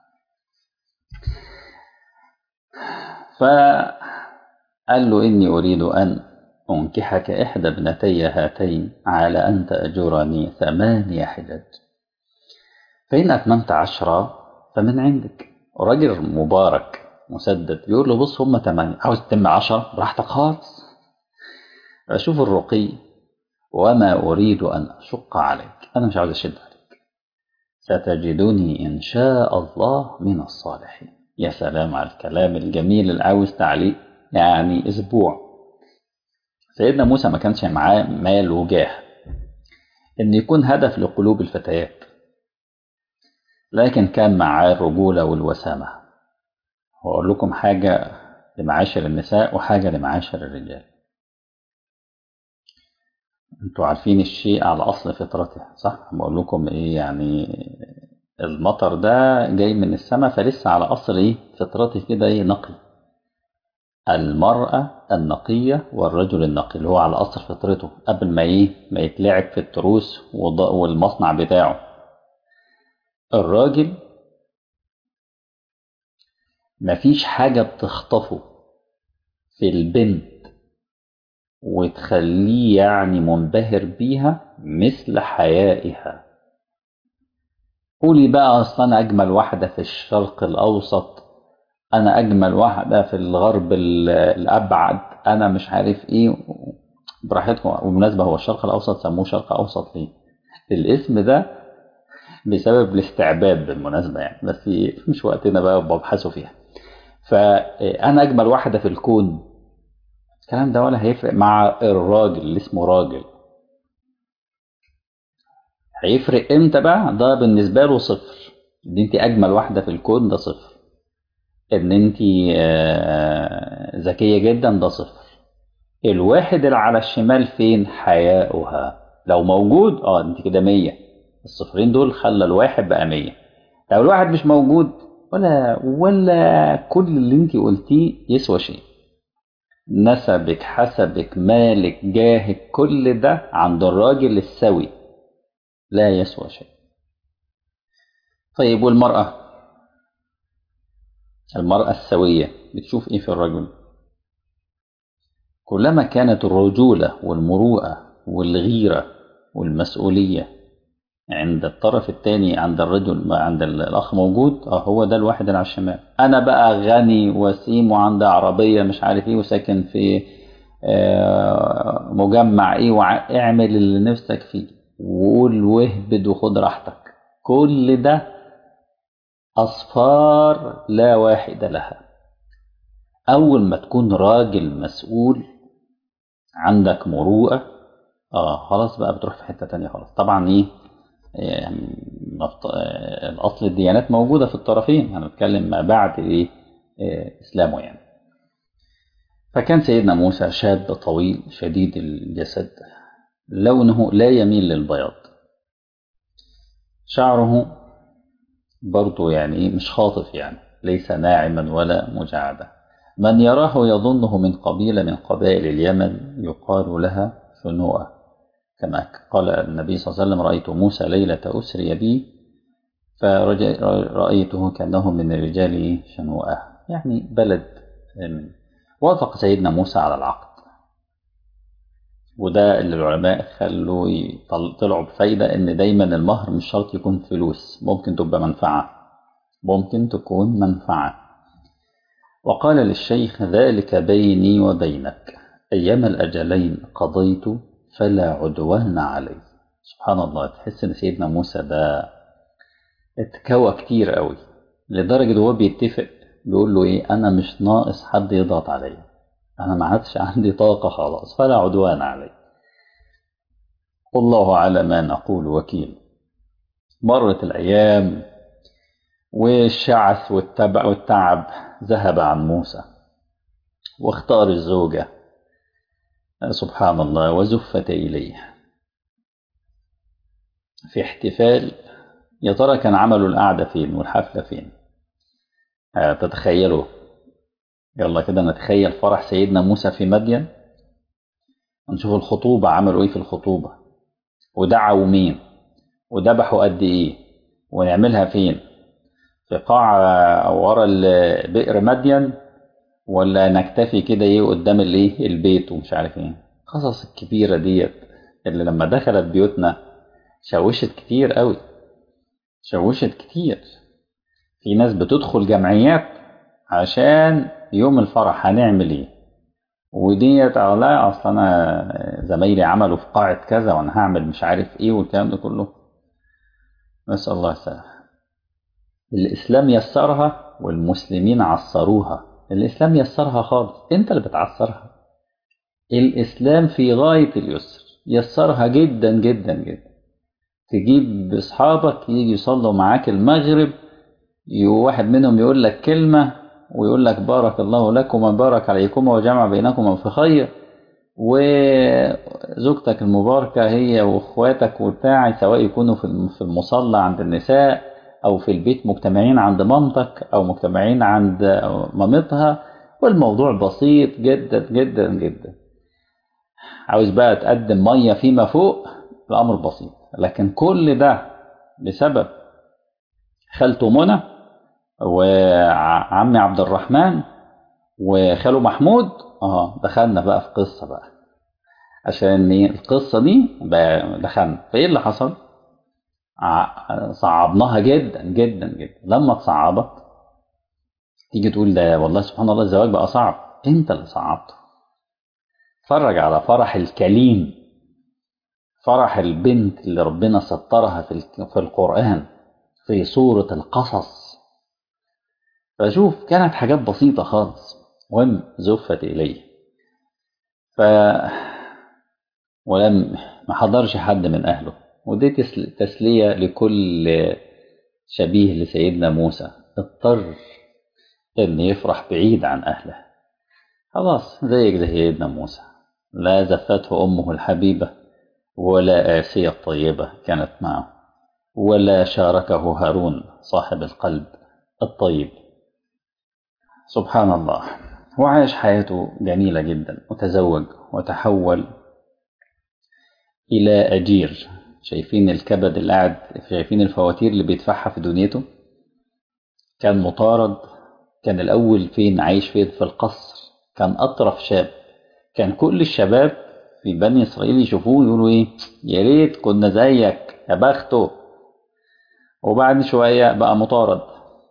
فقال له إني أريد أن أنكحك إحدى ابنتي هاتين على أن تأجرني ثمانية حجج، فإن أتممت عشرة فمن عندك. راجل مبارك مسدد بيقول له بص هم ثمانية، عاوز تتم عشرة براحتك خالص. أشوف الرقي، وما أريد أن أشق عليك، أنا مش عاوز أشد عليك، ستجدني إن شاء الله من الصالحين. يا سلام على الكلام الجميل اللي عاوز تعليق يعني أسبوع. سيدنا موسى ما كانش معاه مال وجاه إن يكون هدف لقلوب الفتيات، لكن كان معاه الرجولة والوسامة. وأقول لكم حاجة لمعاشر النساء وحاجة لمعاشر الرجال. انتوا عارفين الشيء على أصل فطرته، صح؟ بقول لكم إيه يعني، المطر ده جاي من السماء، فلسه على أصل إيه فطرته كده، إيه نقي. المرأة النقية والرجل النقي، اللي هو على أصل فطرته قبل ما إيه ما يتلعب في التروس والمصنع بتاعه. الراجل مفيش حاجة بتخطفه في البنت وتخليه يعني منبهر بيها مثل حيائها. قولي بقى أصلا أنا أجمل واحدة في الشرق الأوسط، أنا أجمل واحدة في الغرب الأبعد، أنا مش عارف إيه، براحتكم. وبالمناسبة هو الشرق الأوسط سموه شرق أوسط ليه؟ الاسم ده بسبب الاستعباد بالمناسبة يعني، بس مش وقتنا بقى ببحثوا فيها. فأنا أجمل واحدة في الكون، الكلام ده ولا هيفرق مع الراجل اللي اسمه راجل. هيفرق امتى بقى؟ ده بالنسبة له صفر. ان انت اجمل واحدة في الكون ده صفر. ان انت ذكية جدا ده صفر. الواحد اللي على الشمال فين؟ حياؤها. لو موجود اه انت كده مية. الصفرين دول خلى الواحد بقى مية. لو الواحد مش موجود، ولا ولا كل اللي انت قلتيه يسوى شيء. نسبك، حسبك، مالك، جاهك، كل ده عند الراجل السوي لا يسوى شيء. طيب والمرأة؟ المرأة السوية بتشوف ايه في الرجل؟ كلما كانت الرجولة والمروءة والغيرة والمسؤولية عند الطرف الثاني، عند الرجل، عند الأخ موجود، اه هو ده الواحد اللي على الشمال. أنا بقى غني وسيم وعندي عربية مش عارف ايه وساكن في آه مجمع ايه، واعمل اللي نفسك فيه وقول واهبد وخد راحتك، كل ده أصفار لا واحد لها. أول ما تكون راجل مسؤول، عندك مروءة، اه خلاص بقى بتروح في حتة تانية خلاص. طبعا ايه يعني مفت... آه، الأصل الديانات موجودة في الطرفين، هنتكلم ما بعد ايه آه، إسلامه يعني. فكان سيدنا موسى شاب طويل شديد الجسد، لونه لا يميل للبياض، شعره برضه يعني ايه مش خاطف يعني، ليس ناعما ولا مجعدا. من يراه يظنه من قبيلة من قبائل اليمن يقال لها شنوءة، كما قال النبي صلى الله عليه وسلم: رأيت موسى ليلة أسري بي فرأيته كأنه من الرجال شنوءة، يعني بلد من. وافق سيدنا موسى على العقد، وده اللي العلماء خلوا طلعوا بفايدة إن دايما المهر مش شرط يكون فلوس، ممكن تبقى منفعة، ممكن تكون منفعة. وقال للشيخ: ذلك بيني وبينك، أيام الأجلين قضيت فلا عدوان علي. سبحان الله، تحس إن سيدنا موسى ده اتكوى كتير قوي، لدرجة هو بيتفق بيقول له إيه: أنا مش ناقص حد يضغط عليا، أنا ما عادش عندي طاقة خلاص، فلا عدوان علي، والله على ما نقول وكيل. مرت الأيام والشعث والتبع والتعب ذهب عن موسى، واختار الزوجة سبحان الله وزفت إليه في احتفال. يا ترى كان عملوا القعدة فين والحفلة فين؟ تتخيلوا؟ يلا كده نتخيل فرح سيدنا موسى في مدين، ونشوف الخطوبة عملوا ايه في الخطوبة، ودعوا مين، وذبحوا قد ايه، ونعملها فين؟ في قاعة ورا بئر مدين، ولا نكتفي كده ايه قدام الايه البيت ومش عارف ايه. القصص الكبيرة ديت اللي لما دخلت بيوتنا شوشت كتير قوي، شوشت كتير. في ناس بتدخل جمعيات عشان يوم الفرح هنعمل ايه، وديت لا اصل انا زمايلي عملوا في قاعة كذا وانا هعمل مش عارف ايه والكلام ده كله. نسأل الله السلامة. الاسلام يسرها والمسلمين عصروها. الاسلام يسرها خالص، انت اللي بتعصرها. الاسلام في غاية اليسر، يسرها جدا جدا جدا. تجيب أصحابك يجي يصلوا معاك المغرب، واحد منهم يقول لك كلمة ويقول لك بارك الله لكم وبارك عليكم وجمع بينكم في خير، وزوجتك المباركة هي واخواتك وبتاع، سواء يكونوا في المصلى عند النساء أو في البيت مجتمعين عند مامتك أو مجتمعين عند مامتها، والموضوع بسيط جدا جدا جدا. عاوز بقى تقدم مية فيما فوق، الأمر بسيط. لكن كل ده بسبب خالته منى وعمي عبد الرحمن وخاله محمود. اه دخلنا بقى في قصة بقى، عشان القصة دي دخلنا فايه اللي حصل. صعبناها جدا جدا جدا. لما تصعبت تيجي تقول ده والله سبحان الله الزواج بقى صعب، انت اللي صعبته. اتفرج على فرح الكليم، فرح البنت اللي ربنا سترها في في القرآن في سورة القصص. فشوف كانت حاجات بسيطة خالص، وهم زفت إليه. ف ولم ما حضرش حد من أهله، ودي تسلية لكل شبيه لسيدنا موسى اضطر إن يفرح بعيد عن أهله. خلاص زيك زي سيدنا موسى، لا زفته أمه الحبيبة ولا آسية الطيبة كانت معه، ولا شاركه هارون صاحب القلب الطيب. سبحان الله. وعاش حياته جميلة جدا وتزوج وتحول إلى أجير. شايفين الكبد اللي قاعد، شايفين الفواتير اللي بيدفعها في دنيته. كان مطارد، كان الأول فين عايش فين؟ في القصر، كان أطرف شاب. كان كل الشباب في بني إسرائيل يشوفوه يقولوا إيه؟ يا ريت كنا زيك يا بخته. وبعد شوية بقى مطارد،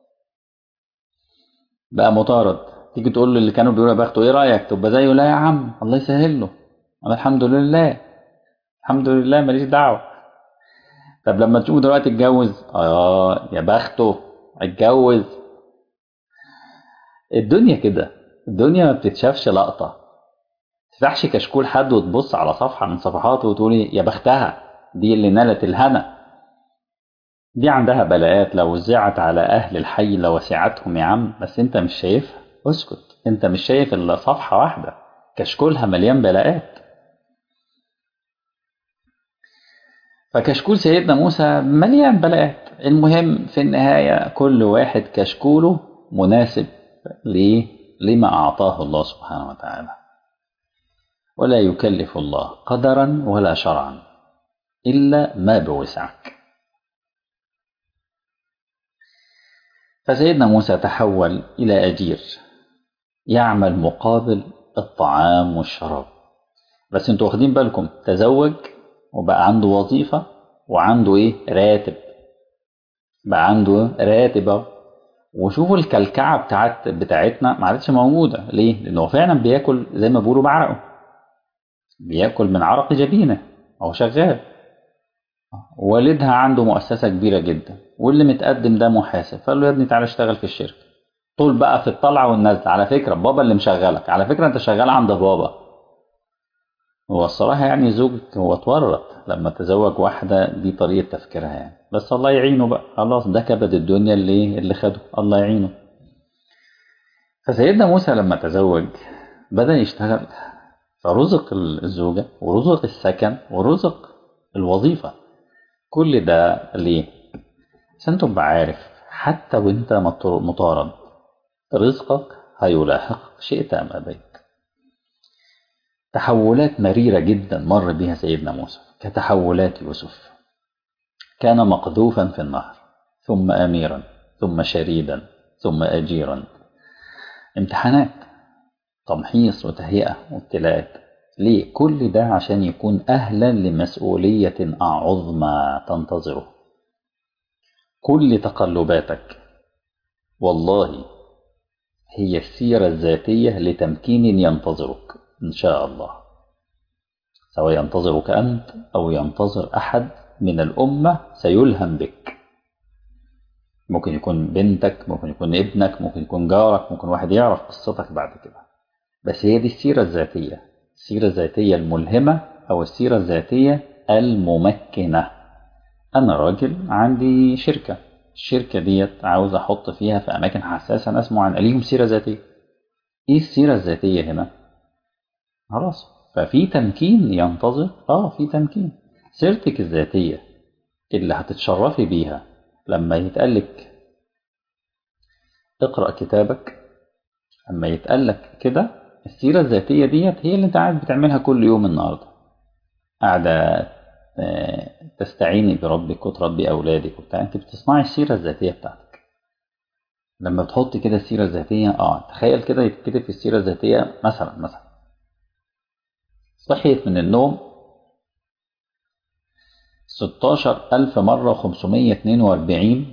بقى مطارد. تيجي تقول له اللي كانوا بيقولوا يا بخته إيه رأيك تبقى زيه؟ لا يا عم الله يسهل له، أنا الحمد لله الحمد لله ماليش دعوة. طب لما تشوفه دلوقتي اتجوز، آه يا بخته اتجوز. الدنيا كده، الدنيا ما بتتشافش لقطة. تفتحش كشكول حد وتبص على صفحة من صفحاته وتقولي يا بختها دي اللي نالت الهنا. دي عندها بلاءات لو وزعت على أهل الحي لوسعتهم يا عم، بس أنت مش شايفها. اسكت، أنت مش شايف إلا صفحة واحدة كشكولها مليان بلاءات. فكشكول سيدنا موسى مليان بلاءات. المهم في النهاية كل واحد كشكوله مناسب ليه؟ لما أعطاه الله سبحانه وتعالى. ولا يكلف الله قدرا ولا شرعا إلا ما بوسعك. فسيدنا موسى تحول إلى أجير يعمل مقابل الطعام والشراب. بس انتوا واخدين بالكم، تزوج وبقى عنده وظيفة وعنده ايه؟ راتب. بقى عنده راتب. وشوفوا الكلكعة بتاعت بتاعتنا ما عادتش موجودة. ليه؟ لأنه فعلا بياكل زي ما بيقولوا بعرقه، بياكل من عرق جبينه، هو شغال. والدها عنده مؤسسة كبيرة جدا، واللي متقدم ده محاسب، فقال له يا ابني تعالى اشتغل في الشركة. طول بقى في الطلعة والنزل، على فكرة بابا اللي مشغلك، على فكرة انت شغال عند بابا. هو الصراحة يعني زوج هو اتورط لما تزوج واحدة، دي طريقة تفكيرها يعني. بس الله يعينه بقى، خلاص ده كبد الدنيا اللي اللي خده، الله يعينه. فسيدنا موسى لما تزوج بدأ يشتغل، فرزق الزوجة ورزق السكن ورزق الوظيفة. كل ده ليه؟ عشان تبقى عارف حتى وانت مطارد رزقك هيلاحقك شئت أم أبيت. تحولات مريرة جدا مر بها سيدنا موسى كتحولات يوسف. كان مقذوفا في النهر، ثم أميرا، ثم شريدا، ثم أجيرا. امتحانات، تمحيص وتهيئة وابتلاءات. ليه؟ كل ده عشان يكون أهلا لمسؤولية عظمى تنتظره. كل تقلباتك والله هي السيرة الذاتية لتمكين ينتظرك إن شاء الله، سواء ينتظرك أنت أو ينتظر أحد من الأمة سيلهم بك. ممكن يكون بنتك، ممكن يكون ابنك، ممكن يكون جارك، ممكن واحد يعرف قصتك بعد كده. بس هي دي السيرة الذاتية، السيرة الذاتية الملهمة أو السيرة الذاتية الممكنة. أنا راجل عندي شركة، الشركة ديت عاوز أحط فيها في أماكن حساسة ناس معينة ليهم سيرة ذاتية. إيه السيرة الذاتية هنا؟ خلاص، ففي تمكين ينتظر. آه في تمكين. سيرتك الذاتية اللي هتتشرفي بيها لما يتقالك اقرأ كتابك، لما يتقالك كده السيرة الذاتية ديت هي اللي انت قاعد بتعملها كل يوم النهاردة، قاعدة تستعيني بربك وتربي أولادك وبتاع، انت بتصنعي السيرة الذاتية بتاعتك. لما بتحطي كده السيرة الذاتية، اه تخيل كده يتكتب في السيرة الذاتية مثلا مثلا صحيت من النوم ستاشر ألف مرة خمسمية اتنين وأربعين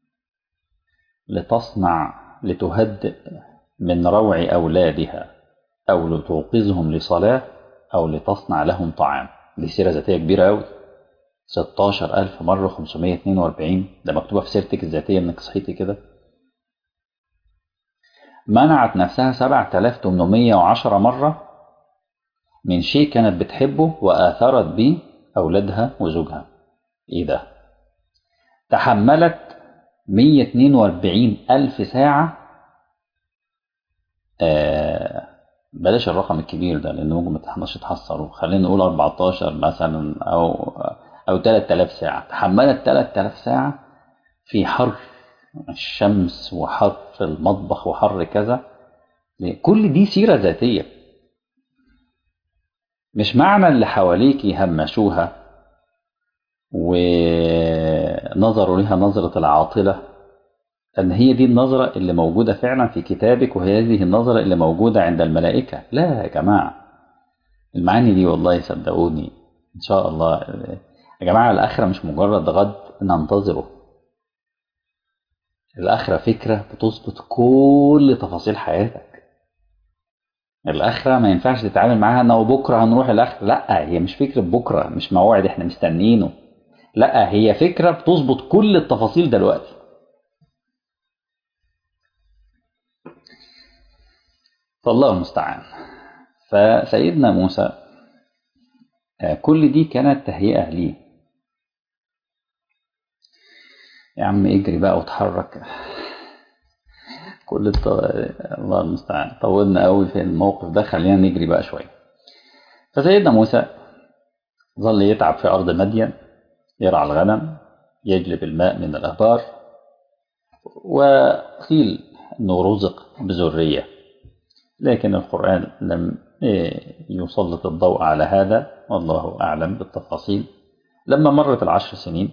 لتصنع لتهدئ من روع أولادها، أو لتوقظهم لصلاة، أو لتصنع لهم طعام. دي سيرة ذاتية كبيرة أوي. ستاشر ألف مرة خمسمية اتنين وأربعين ده مكتوبة في سيرتك الذاتية إنك صحيتي كده. منعت نفسها سبعة آلاف وتمنمية وعشرة مرة من شيء كانت بتحبه وآثرت به أولادها وزوجها. إيه ده؟ تحملت مية اتنين وأربعين ألف ساعة. آه بلاش الرقم الكبير ده لأنه ممكن ما تحناش تحصره، خلينا نقول أربعتاشر مثلا أو أو تلات آلاف ساعة. تحملت تلات آلاف ساعة في حر الشمس وحر المطبخ وحر كذا. كل دي سيرة ذاتية. مش معنى اللي حواليكي همشوها ونظروا لها نظرة العاطلة أن هي دي النظرة اللي موجودة فعلا في كتابك وهذه النظرة اللي موجودة عند الملائكة. لا يا جماعة، المعاني دي والله صدقوني إن شاء الله يا جماعة، الآخرة مش مجرد غد ننتظره. الآخرة فكرة بتظبط كل تفاصيل حياتك. الآخرة ما ينفعش تتعامل معاها أنه بكرة هنروح الآخرة. لا، هي مش فكرة بكرة، مش موعد احنا مستنيينه. لا، هي فكرة بتظبط كل التفاصيل دلوقتي. فالله المستعان. فسيدنا موسى كل دي كانت تهيئة ليه. يا عم اجري بقى وتحرك. كل الط... الله المستعان، طولنا قوي في الموقف ده، خلينا نجري بقى شوية. فسيدنا موسى ظل يتعب في أرض مدين، يرعى الغنم، يجلب الماء من الأبار، وقيل أنه رزق بذرية، لكن القرآن لم يسلط الضوء على هذا، والله أعلم بالتفاصيل. لما مرت العشر سنين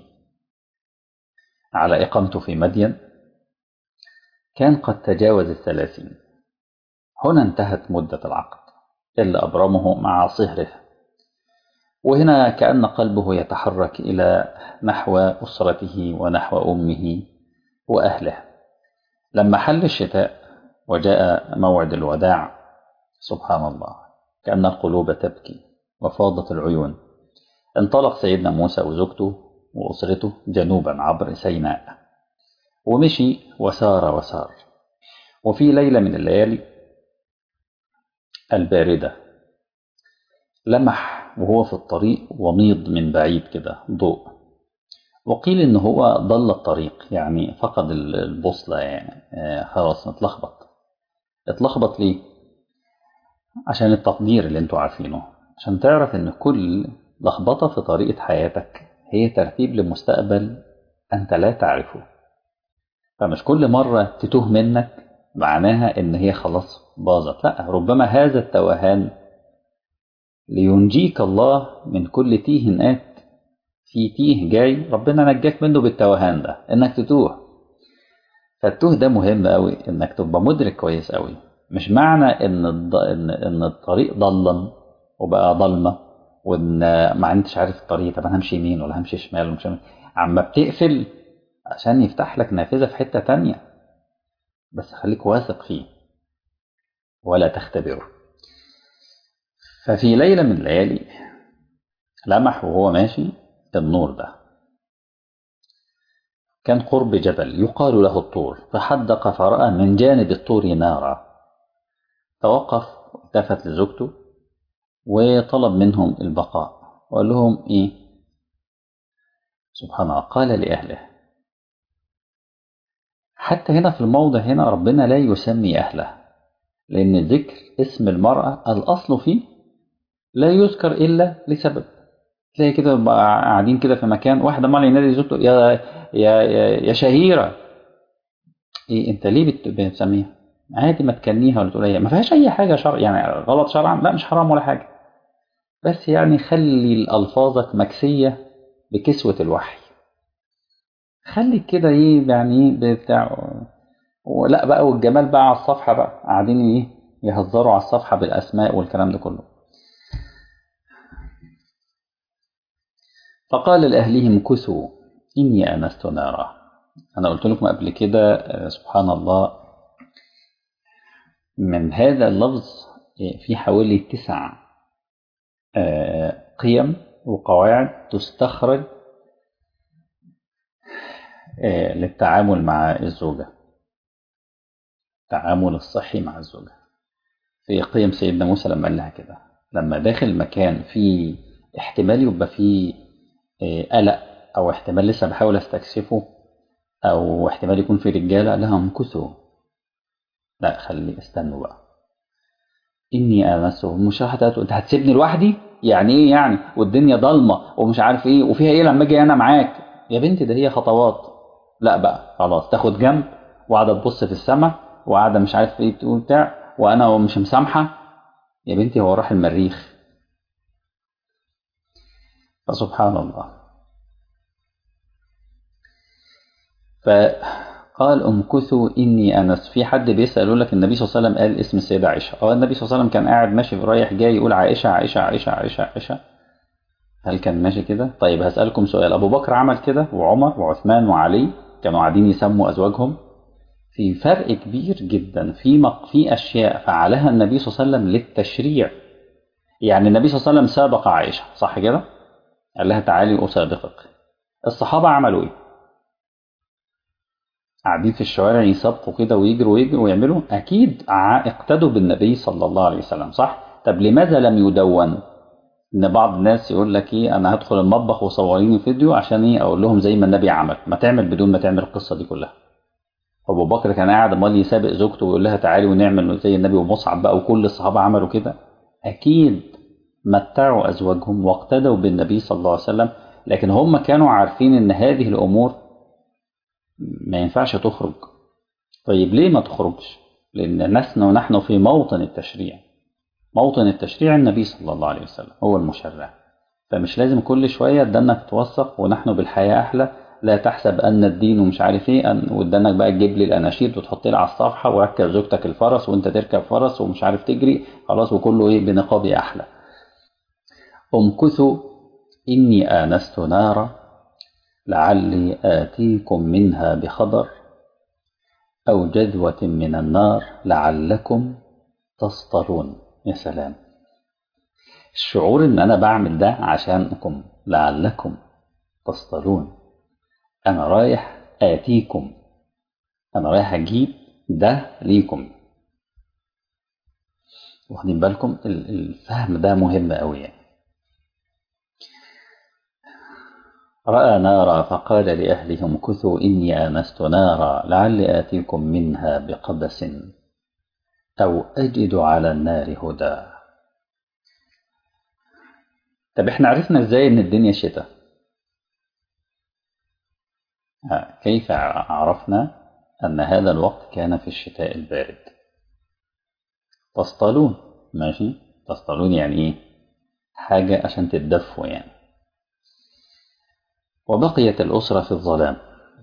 على إقامته في مدين كان قد تجاوز الثلاثين. هنا انتهت مدة العقد اللي أبرمه مع صهره، وهنا كأن قلبه يتحرك إلى نحو أسرته ونحو أمه وأهله. لما حل الشتاء وجاء موعد الوداع، سبحان الله، كأن القلوب تبكي وفاضت العيون. انطلق سيدنا موسى وزوجته وأسرته جنوبا عبر سيناء، ومشي وسار وسار. وفي ليلة من الليالي الباردة لمح وهو في الطريق وميض من بعيد كده ضوء، وقيل إن هو ضل الطريق، يعني فقد البوصلة، يعني آه خلاص اتلخبط. اتلخبط ليه؟ عشان التقدير اللي انتوا عارفينه، عشان تعرف ان كل لخبطة في طريقة حياتك هي ترتيب لمستقبل انت لا تعرفه. فمش كل مرة تتوه منك معناها ان هي خلاص باظت، لا، ربما هذا التوهان لينجيك الله من كل تيه آت. في تيه جاي ربنا نجاك منه بالتوهان ده، انك تتوه. فالتوه ده مهم قوي انك تبقى مدرك كويس قوي. مش معنى ان الض... ان ان الطريق ضلم وبقى ضلمه وان ما انتش عارف الطريق، طب انا همشي يمين ولا همشي شمال ولا همشي، عم بتقفل عشان يفتح لك نافذه في حته تانية. بس خليك واثق فيه ولا تختبره. ففي ليله من الليالي لمح وهو ماشي النور ده. كان قرب جبل يقال له الطور، فحدق فرأى من جانب الطور نارا. توقف، التفت لزوجته وطلب منهم البقاء، وقال لهم ايه؟ سبحان الله. قال لأهله، حتى هنا في الموضع هنا ربنا لا يسمي أهله، لأن ذكر اسم المرأة الأصل فيه لا يذكر إلا لسبب. تلاقي كده بقى قاعدين كده في مكان، واحدة مرة ينادي زوجته يا يا يا, يا شهيرة. إيه أنت ليه بت- بتسميها؟ عادي ما تكنيها ولا تقول هي ما فيهاش أي حاجة شرع يعني غلط شرعا، لا مش حرام ولا حاجة، بس يعني خلي ألفاظك مكسية بكسوة الوحي، خلي كده إيه يعني إيه بتاع. ولا بقى والجمال بقى على الصفحة بقى قاعدين إيه يهزروا على الصفحة بالأسماء والكلام ده كله. فقال لأهلهم كثوا إني آنست نارا. أنا قلت لكم قبل كده آه، سبحان الله، من هذا اللفظ آه، في حوالي تسع آه، قيم وقواعد تستخرج آه، للتعامل مع الزوجة، التعامل الصحي مع الزوجة. في قيم سيدنا موسى لما قال لها كده، لما داخل مكان فيه احتمال يبقى فيه آه، قلق، أو احتمال لسه بحاول استكشفه، أو احتمال يكون في رجالة، قال لها امكثوا، لا خلي استنوا بقى، إني آنست. مش راح تقول أنت هتسيبني لوحدي؟ يعني إيه يعني والدنيا ضلمة ومش عارف إيه وفيها إيه لما أجي أنا معاك؟ يا بنتي ده هي خطوات. لا بقى خلاص، تاخد جنب وقاعدة تبص في السماء وقاعدة مش عارف إيه تقول بتاع، وأنا مش مسامحة. يا بنتي هو راح المريخ؟ فسبحان الله. فقال امكثوا إني أنس. في حد بيسأل يقول لك النبي صلى الله عليه وسلم قال اسم السيدة عائشة. اه النبي صلى الله عليه وسلم كان قاعد ماشي رايح جاي يقول عائشة عائشة عائشة عائشة عائشة. هل كان ماشي كده؟ طيب هسألكم سؤال، أبو بكر عمل كده وعمر وعثمان وعلي كانوا قاعدين يسموا أزواجهم؟ في فرق كبير جدا في مق... في أشياء فعلها النبي صلى الله عليه وسلم للتشريع. يعني النبي صلى الله عليه وسلم سابق عائشة صح كده؟ قال لها تعالي أسابقك. الصحابة عملوا إيه؟ قاعدين في الشوارع يسابقوا كده ويجروا ويجروا ويعملوا؟ أكيد ع- اقتدوا بالنبي صلى الله عليه وسلم صح؟ طب لماذا لم يدون؟ ان بعض الناس يقول لك ايه انا هدخل المطبخ وصوريني فيديو عشان ايه اقول لهم زي ما النبي عمل. ما تعمل بدون ما تعمل القصه دي كلها. ابو بكر كان قاعد امال يسابق زوجته ويقول لها تعالي ونعمل زي النبي، ومصعب بقى وكل الصحابه عملوا كده؟ اكيد متعوا ازواجهم واقتدوا بالنبي صلى الله عليه وسلم، لكن هم كانوا عارفين ان هذه الامور ما ينفعش تخرج. طيب ليه ما تخرجش؟ لان نحن ونحن في موطن التشريع، موطن التشريع النبي صلى الله عليه وسلم هو المشرع. فمش لازم كل شوية تدنك توثق ونحن بالحياة أحلى، لا تحسب أن الدين ومش عارف إيه أن ودنك بقى تجيب لي الأناشيد وتحط لي على الصفحة وركب زوجتك الفرس وأنت تركب فرس ومش عارف تجري خلاص وكله إيه بنقابي أحلى. امكثوا إني آنست نارا لعلي آتيكم منها بخبر أو جذوة من النار لعلكم تصطلون. يا سلام، الشعور إن أنا بعمل ده عشانكم لعلكم تصطلون. أنا رايح آتيكم، أنا رايح أجيب ده ليكم. واخدين بالكم ال- الفهم ده مهم أوي يعني. رأى نارا فقال لأهلهم كثوا إني آنست نارا لعلي آتيكم منها بقبس أو أجد على النار هدى. طب إحنا عرفنا إزاي إن الدنيا شتاء؟ ها، كيف عرفنا أن هذا الوقت كان في الشتاء البارد؟ تصطلون، ماشي، تصطلون يعني إيه؟ حاجة عشان تتدفوا يعني. وبقيت الأسرة في الظلام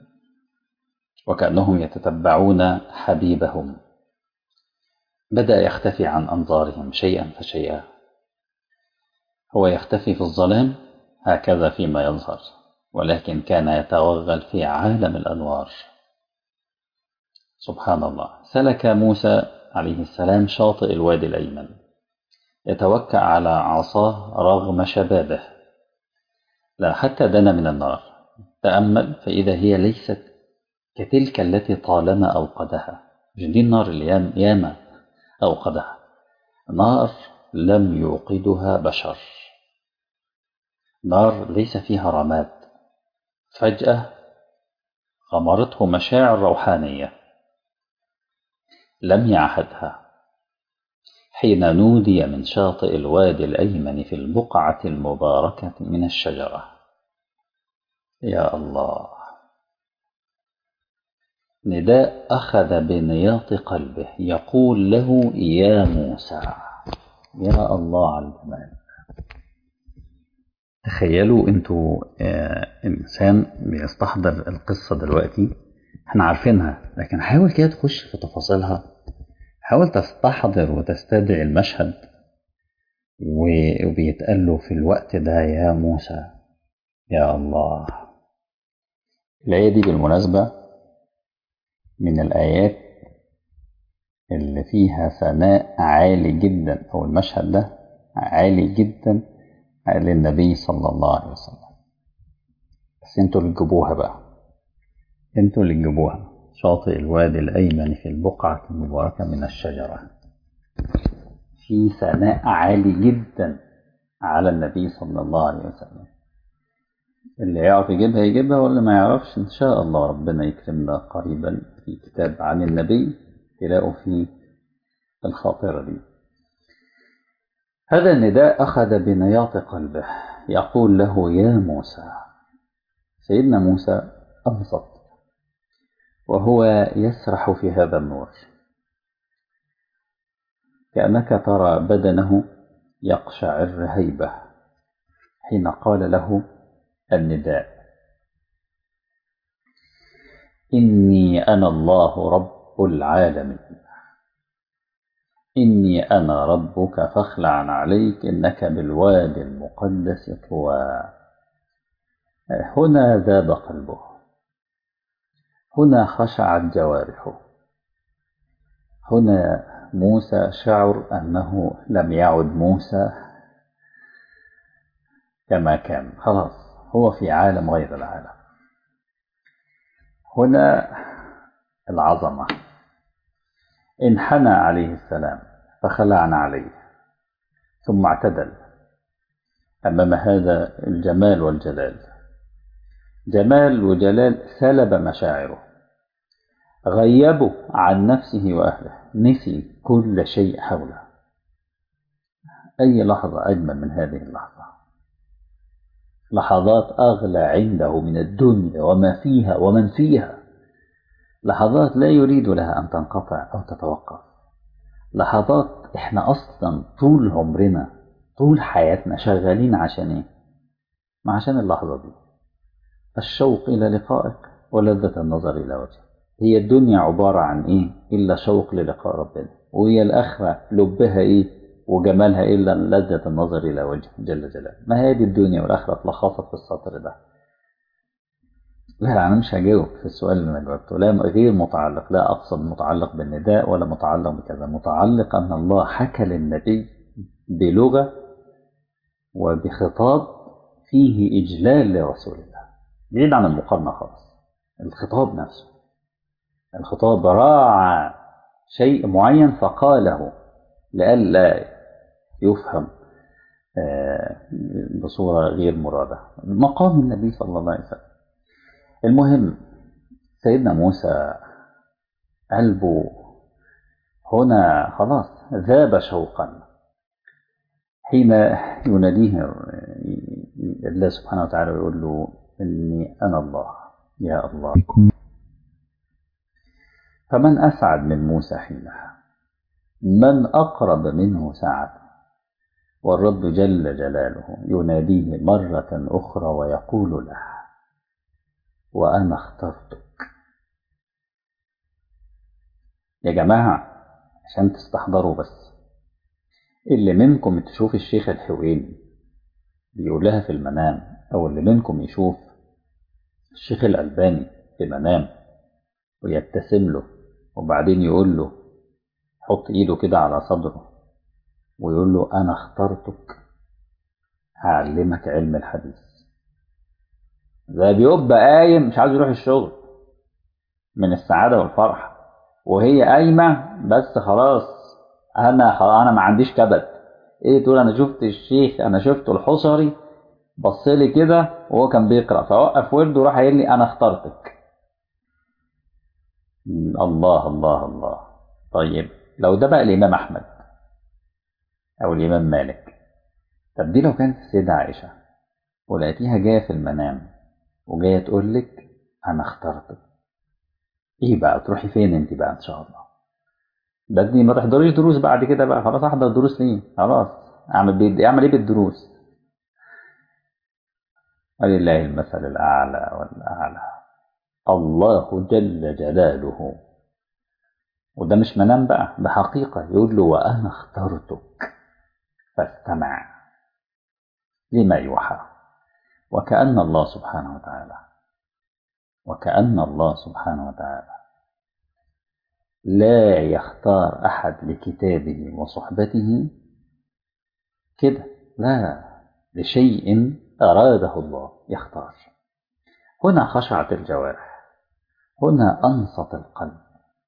وكأنهم يتتبعون حبيبهم، بدأ يختفي عن أنظارهم شيئا فشيئا. هو يختفي في الظلام هكذا فيما يظهر، ولكن كان يتوغل في عالم الأنوار. سبحان الله. سلك موسى عليه السلام شاطئ الوادي الأيمن يتوكأ على عصاه رغم شبابه، لا حتى دنا من النار. تأمل فإذا هي ليست كتلك التي طالما أوقدها. مش دي النار اللي يام- ياما أوقدها، نار لم يوقدها بشر، نار ليس فيها رماد، فجأة غمرته مشاعر روحانية لم يعهدها حين نودي من شاطئ الوادي الأيمن في البقعة المباركة من الشجرة. يا الله، نداء أخذ بنياط قلبه يقول له يا موسى. يا الله على الجمال. تخيلوا انتوا آه إنسان بيستحضر القصة دلوقتي، احنا عارفينها لكن حاول كده تخش في تفاصيلها، حاول تستحضر وتستدعي المشهد. وبيتقال له في الوقت ده يا موسى. يا الله. الآية دي بالمناسبة من الآيات اللي فيها ثناء عالي جدا، أو المشهد ده عالي جدا للنبي صلى الله عليه وسلم. بس انتوا اللي تجيبوها بقى، انتوا اللي تجيبوها. شاطئ الوادي الأيمن في البقعة المباركة من الشجرة، في ثناء عالي جدا على النبي صلى الله عليه وسلم. اللي يعرف يجيبها يجيبها، واللي ما يعرفش إن شاء الله ربنا يكرمنا قريبا في كتاب عن النبي تلاقوا فيه الخاطرة دي. هذا النداء أخذ بنياط قلبه يقول له يا موسى. سيدنا موسى أبسط وهو يسرح في هذا النور، كأنك ترى بدنه يقشعر هيبة حين قال له النداء إني أنا الله رب العالمين، إني أنا ربك فاخلع عليك إنك بالوادي المقدس طوى. هنا ذاب قلبه، هنا خشعت جوارحه، هنا موسى شعر أنه لم يعد موسى كما كان، خلاص هو في عالم غير العالم. هنا العظمة. انحنى عليه السلام فخلعنا عليه، ثم اعتدل أمام هذا الجمال والجلال. جمال وجلال سلب مشاعره، غيبه عن نفسه وأهله، نسي كل شيء حوله. أي لحظة أجمل من هذه اللحظة؟ لحظات أغلى عنده من الدنيا وما فيها ومن فيها، لحظات لا يريد لها أن تنقطع أو تتوقف. لحظات إحنا أصلا طول عمرنا طول حياتنا شغالين عشان إيه؟ ما عشان اللحظة دي، الشوق إلى لقائك ولذة النظر إلى وجهك. هي الدنيا عبارة عن إيه إلا شوق للقاء ربنا، وهي الآخرة لبها إيه وجمالها إلا لذة النظر إلى وجه جل جلاله. ما هذه الدنيا والآخرة اتلخصت في السطر ده. لا أنا مش هجاوب في السؤال اللي أنا جاوبته، لا غير متعلق، لا أقصد متعلق بالنداء ولا متعلق بكذا، متعلق أن الله حكى للنبي بلغة وبخطاب فيه إجلال لرسول الله، بعيد عن المقارنة خالص. الخطاب نفسه، الخطاب راعى شيء معين فقاله لئلا يفهم بصورة غير مرادة. مقام النبي صلى الله عليه وسلم. المهم سيدنا موسى قلبه هنا خلاص ذاب شوقا حين يناديه الله سبحانه وتعالى ويقول له إني أنا الله. يا الله، فمن أسعد من موسى حينها؟ من أقرب منه ساعة؟ والرب جل جلاله يناديه مرة أخرى ويقول له وأنا اخترتك. يا جماعة عشان تستحضروا بس، اللي منكم تشوف الشيخ الحويني بيقولها في المنام، أو اللي منكم يشوف الشيخ الألباني في منام ويبتسم له وبعدين يقول له حط إيده كده على صدره ويقول له أنا اخترتك هعلمك علم الحديث، ده بيبقى قايم مش عايز يروح الشغل من السعادة والفرح، وهي قايمة بس خلاص أنا خلاص أنا ما عنديش كبد. إيه تقول أنا شفت الشيخ، أنا شفت الحصري بص لي كده وهو كان بيقرأ، فوقف ولده وراح قايل لي أنا اخترتك. الله الله الله. طيب لو ده بقى الإمام أحمد أو الإمام مالك، طب دي لو كانت السيدة عائشة ولقيتيها جاية في المنام وجاية تقول لك أنا اخترتك، إيه بقى تروحي فين أنت بقى إن شاء الله؟ ده دي ما تحضريش دروس بعد كده بقى، خلاص أحضر دروس ليه؟ خلاص أعمل بي... أعمل إيه بالدروس؟ ولله المثل الأعلى والأعلى. الله جل جلاله، وده مش منام بقى، ده حقيقة، يقول له وأنا اخترتك فاستمع لما يوحى. وكأن الله سبحانه وتعالى وكأن الله سبحانه وتعالى لا يختار أحد لكتابه وصحبته كده، لا، لشيء أراده الله يختار. هنا خشعت الجوارح، هنا أنصت القلب،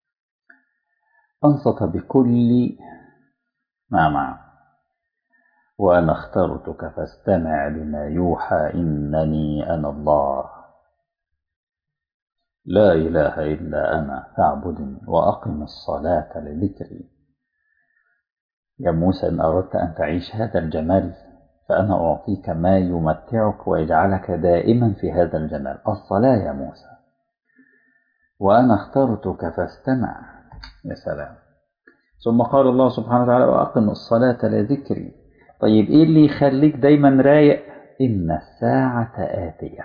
أنصت بكل ما معه. وأنا اخترتك فاستمع لما يوحى إنني أنا الله لا إله إلا أنا فاعبدني وأقم الصلاة لذكري. يا موسى إن أردت أن تعيش هذا الجمال فأنا أعطيك ما يمتعك ويجعلك دائما في هذا الجمال، الصلاة يا موسى. وأنا اخترتك فاستمع. يا سلام. ثم قال الله سبحانه وتعالى وأقم الصلاة لذكري. طيب إيه اللي يخليك دايما رايق؟ إن الساعة آتية.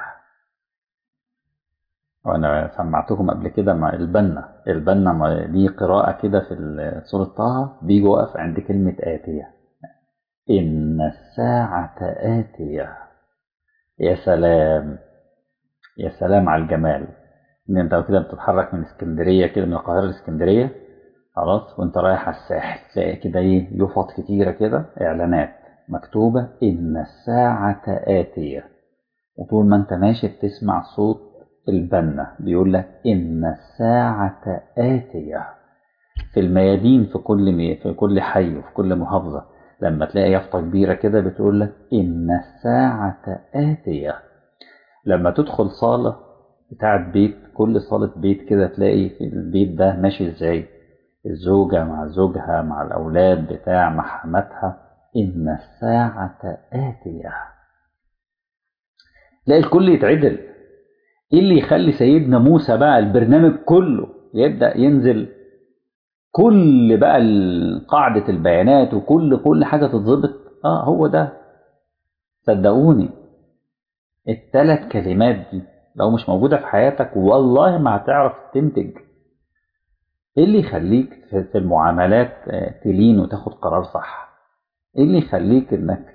وأنا سمعتكم قبل كده مع البنا، البنا ليه قراءة كده في سورة طه بيجي واقف عند كلمة آتية، إن الساعة آتية. يا سلام، يا سلام على الجمال. إن أنت كده بتتحرك من اسكندرية كده، من القاهرة لاسكندرية خلاص، وأنت رايح على الساحل تلاقي كده إيه يفط كتيرة كده إعلانات مكتوبة إن الساعة آتية، وطول ما أنت ماشي بتسمع صوت البنا بيقول لك إن الساعة آتية. في الميادين في كل مي... في كل حي وفي كل محافظة لما تلاقي يافطة كبيرة كده بتقول لك إن الساعة آتية. لما تدخل صالة بتاعت بيت، كل صالة بيت كده تلاقي في البيت ده ماشي إزاي، الزوجة مع زوجها مع الأولاد بتاع مع حماتها، إن الساعة آتية. تلاقي الكل يتعدل. إيه اللي يخلي سيدنا موسى بقى البرنامج كله يبدأ ينزل، كل بقى قاعدة البيانات وكل كل حاجة تتظبط؟ آه هو ده. صدقوني الثلاث كلمات دي لو مش موجودة في حياتك والله ما هتعرف تنتج. ايه اللي يخليك في المعاملات تلين وتاخد قرار صح؟ ايه اللي يخليك انك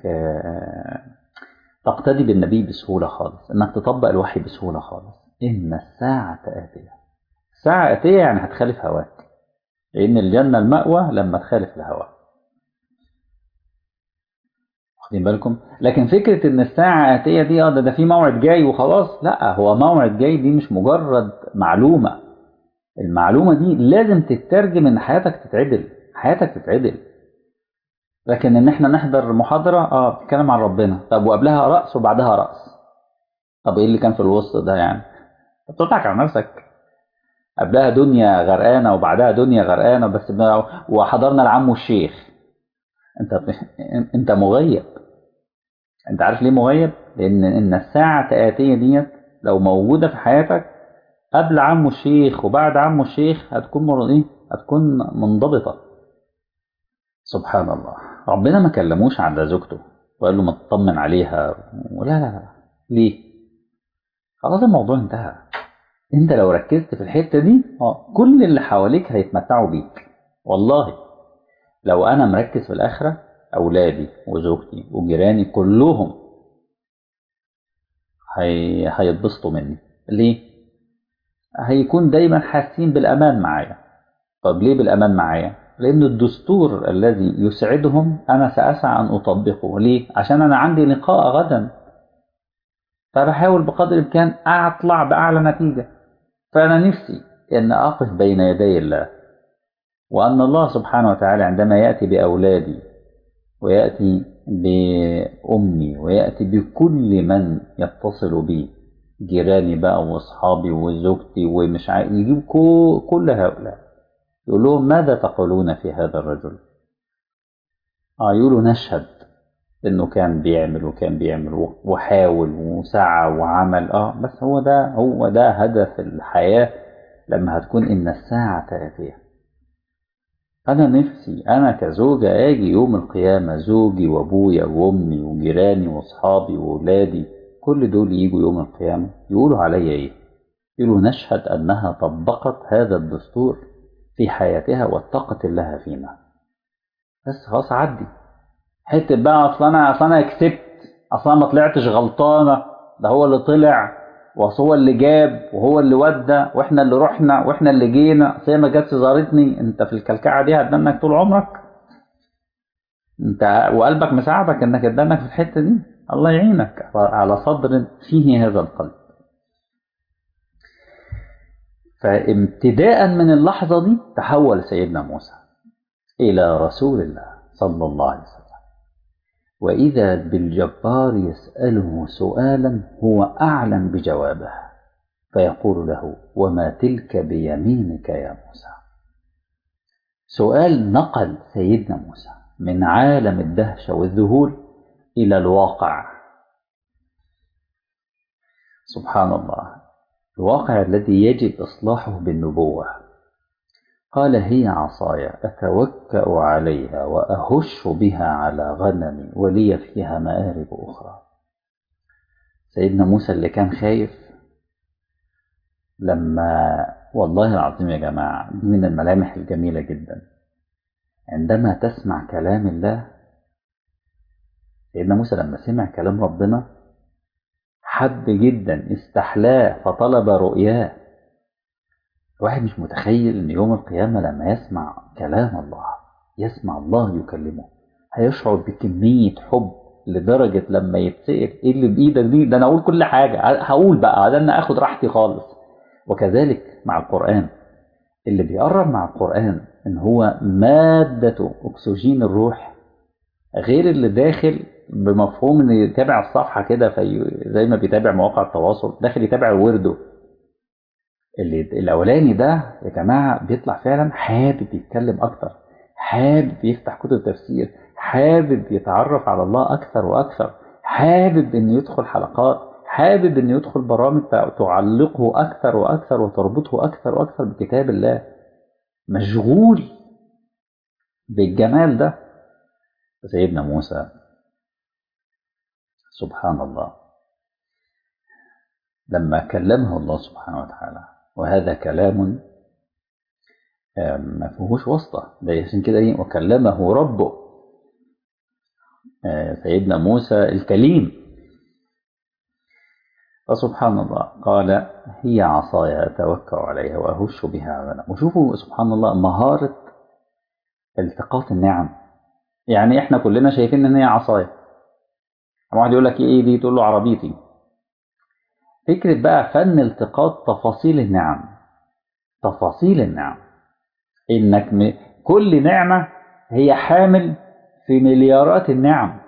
تقتدي بالنبي بسهولة خالص، انك تطبق الوحي بسهولة خالص؟ ان الساعة آتية. الساعة آتية يعني هتخالف هواك، لان الجنة المأوى لما تخالف الهوى. واخدين بالكم؟ لكن فكرة ان الساعة آتية دي اه ده, ده في موعد جاي وخلاص، لا، هو موعد جاي دي مش مجرد معلومة. المعلومة دي لازم تترجم ان حياتك تتعدل، حياتك تتعدل. لكن ان احنا نحضر محاضرة اه بتتكلم عن ربنا، طب وقبلها رأس وبعدها رأس، طب ايه اللي كان في الوسط ده يعني؟ بتضحك على نفسك. قبلها دنيا غرقانة وبعدها دنيا غرقانة بس، وحضرنا العم والشيخ. انت انت مغيب. انت عارف ليه مغيب؟ لان ان الساعة آتية ديت لو موجودة في حياتك قبل عم الشيخ وبعد عم الشيخ هتكون مر... ايه هتكون منضبطة. سبحان الله. ربنا ما كلموش على زوجته وقال له ما تطمن عليها، ولا لا لا. ليه؟ خلاص الموضوع انتهى. انت لو ركزت في الحتة دي اه كل اللي حواليك هيتمتعوا بيك. والله لو انا مركز في الاخرة اولادي وزوجتي وجيراني كلهم هي... هيتبسطوا مني. ليه؟ هيكون دايما حاسين بالامان معايا. طب ليه بالامان معايا؟ لان الدستور الذي يسعدهم انا ساسعى ان اطبقه. ليه؟ عشان انا عندي لقاء غدا، فبحاول بقدر الامكان اطلع باعلى نتيجه. فانا نفسي ان اقف بين يدي الله، وان الله سبحانه وتعالى عندما ياتي باولادي ويأتي بأمي ويأتي بكل من يتصل بي، جيراني بقى وأصحابي وزوجتي ومش عارف، يجيب كل هؤلاء يقول لهم ماذا تقولون في هذا الرجل؟ آه يقولوا نشهد إنه كان بيعمل وكان بيعمل وحاول وسعى وعمل. آه بس هو ده هو ده هدف الحياة لما هتكون إن الساعة آتية. أنا نفسي أنا كزوجة آجي يوم القيامة زوجي وأبويا وأمي وجيراني وأصحابي وأولادي كل دول يجوا يوم القيامة يقولوا عليا إيه؟ يقولوا نشهد أنها طبقت هذا الدستور في حياتها واتقت الله فينا. بس خلاص عدي حتة بقى، أصلا أنا أصلا أنا كسبت، أصلا ما طلعتش غلطانة، ده هو اللي طلع وهو اللي جاب وهو اللي ودى واحنا اللي رحنا واحنا اللي جينا، اصل هي ما جاتش زارتني. انت في الكلكعه دي هتدنك طول عمرك، انت وقلبك مساعدك انك تدنك في الحته دي. الله يعينك على صدر فيه هذا القلب. فامتداء من اللحظه دي تحول سيدنا موسى الى رسول الله صلى الله عليه وسلم، واذا بالجبار يساله سؤالا هو اعلم بجوابه، فيقول له وما تلك بيمينك يا موسى. سؤال نقل سيدنا موسى من عالم الدهشة والذهول إلى الواقع. سبحان الله، الواقع الذي يجب إصلاحه بالنبوة. قال هي عصاي أتوكأ عليها وأهش بها على غنمي ولي فيها مآرب أخرى. سيدنا موسى اللي كان خايف، لما والله العظيم يا جماعة دي من الملامح الجميلة جدا، عندما تسمع كلام الله. سيدنا موسى لما سمع كلام ربنا حب جدا استحلاه فطلب رؤياه. الواحد مش متخيل ان يوم القيامة لما يسمع كلام الله، يسمع الله يكلمه، هيشعر بكمية حب لدرجة لما يتسأل ايه اللي بايدك دي، ده انا اقول كل حاجة، هقول بقى ده انا اخد راحتي خالص. وكذلك مع القرآن، اللي بيقرب مع القرآن ان هو مادة اكسجين الروح، غير اللي داخل بمفهوم ان يتابع الصفحة كده في زي ما بيتابع مواقع التواصل، داخل يتابع ورده. اللي الاولاني ده يا جماعة بيطلع فعلا حابب يتكلم اكتر، حابب يفتح كتب تفسير، حابب يتعرف على الله اكثر واكثر، حابب انه يدخل حلقات، حابب انه يدخل برامج تعلقه اكثر واكثر وتربطه اكثر واكثر بكتاب الله، مشغول بالجمال ده. سيدنا موسى سبحان الله لما كلمه الله سبحانه وتعالى، وهذا كلام ما فيهوش واسطة، ده عشان كده ايه وكلمه ربه. سيدنا موسى الكليم، فسبحان الله قال هي عصاي أتوكأ عليها وأهش بها على غنم. وشوفوا سبحان الله مهارة التقاط النعم. يعني احنا كلنا شايفين ان هي عصاية، واحد يقول لك ايه دي، تقول له عربيتي. فكرة بقى فن التقاط تفاصيل النعم، تفاصيل النعم، انك م... كل نعمة هي حامل في مليارات النعم.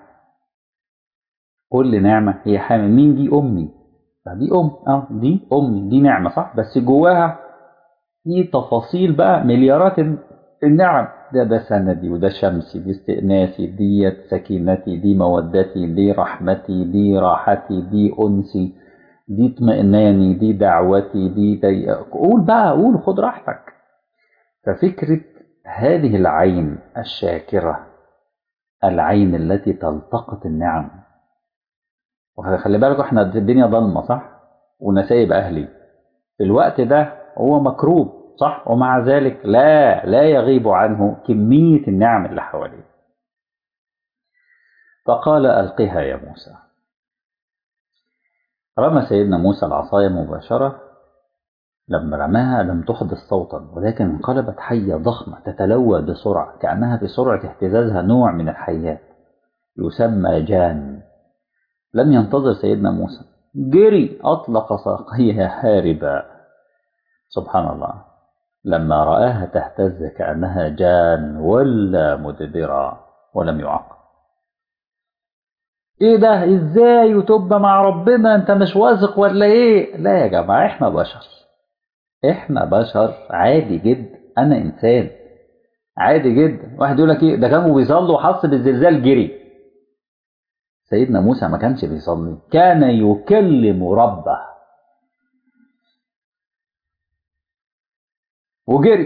كل نعمة هي حامل. مين دي؟ أمي. دي أم، اه دي أمي، دي نعمة صح، بس جواها في تفاصيل بقى مليارات النعم. ده ده سندي، وده شمسي، دي استئناسي، دي سكينتي، دي مودتي، دي رحمتي، دي راحتي، دي أنسي، دي اطمئناني، دي دعوتي، دي, دي قول بقى، قول خد راحتك. ففكرة هذه العين الشاكرة، العين التي تلتقط النعم. وخلي بالك احنا الدنيا ضلمة صح، ونسايب أهلي في الوقت ده هو مكروب صح، ومع ذلك لا لا يغيب عنه كمية النعم اللي حواليه. فقال ألقها يا موسى. رمى سيدنا موسى العصاية مباشرة، لما رماها لم تحدث صوتا، ولكن انقلبت حية ضخمة تتلوى بسرعة، كأنها في سرعة اهتزازها نوع من الحيات يسمى جان. لم ينتظر سيدنا موسى، جري أطلق ساقيها هاربا. سبحان الله، لما رآها تهتز كأنها جان ولا مدبرا ولم يعاقب. ايه ده ازاي وتبقى مع ربنا انت مش واثق ولا ايه؟ لا يا جماعة احنا بشر، احنا بشر عادي جدا، انا انسان عادي جدا. واحد يقول لك ايه ده كانوا بيصلوا وحس بالزلزال جري. سيدنا موسى ما كانش بيصلي، كان يكلم ربه وجري.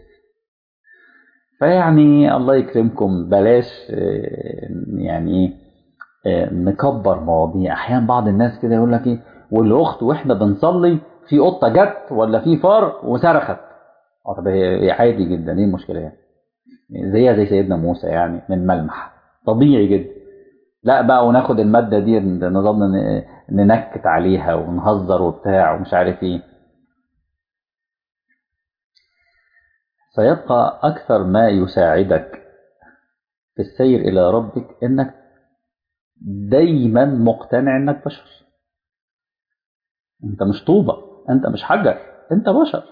فيعني الله يكرمكم بلاش آه، يعني ايه آه، نكبر مواضيع. احيانا بعض الناس كده يقول لك ايه والاخت واحنا بنصلي في قطه جت ولا في فار وصرخت. اه طب هي هي عادي جدا، ايه المشكله يعني؟ زيها زي سيدنا موسى يعني، من ملمح طبيعي جدا. لا بقى وناخد الماده دي نظل ن- ننكت عليها ونهزر وبتاع ومش عارف ايه. سيبقى اكثر ما يساعدك في السير الى ربك انك دايما مقتنع انك بشر. انت مش طوبة، انت مش حجر، انت بشر.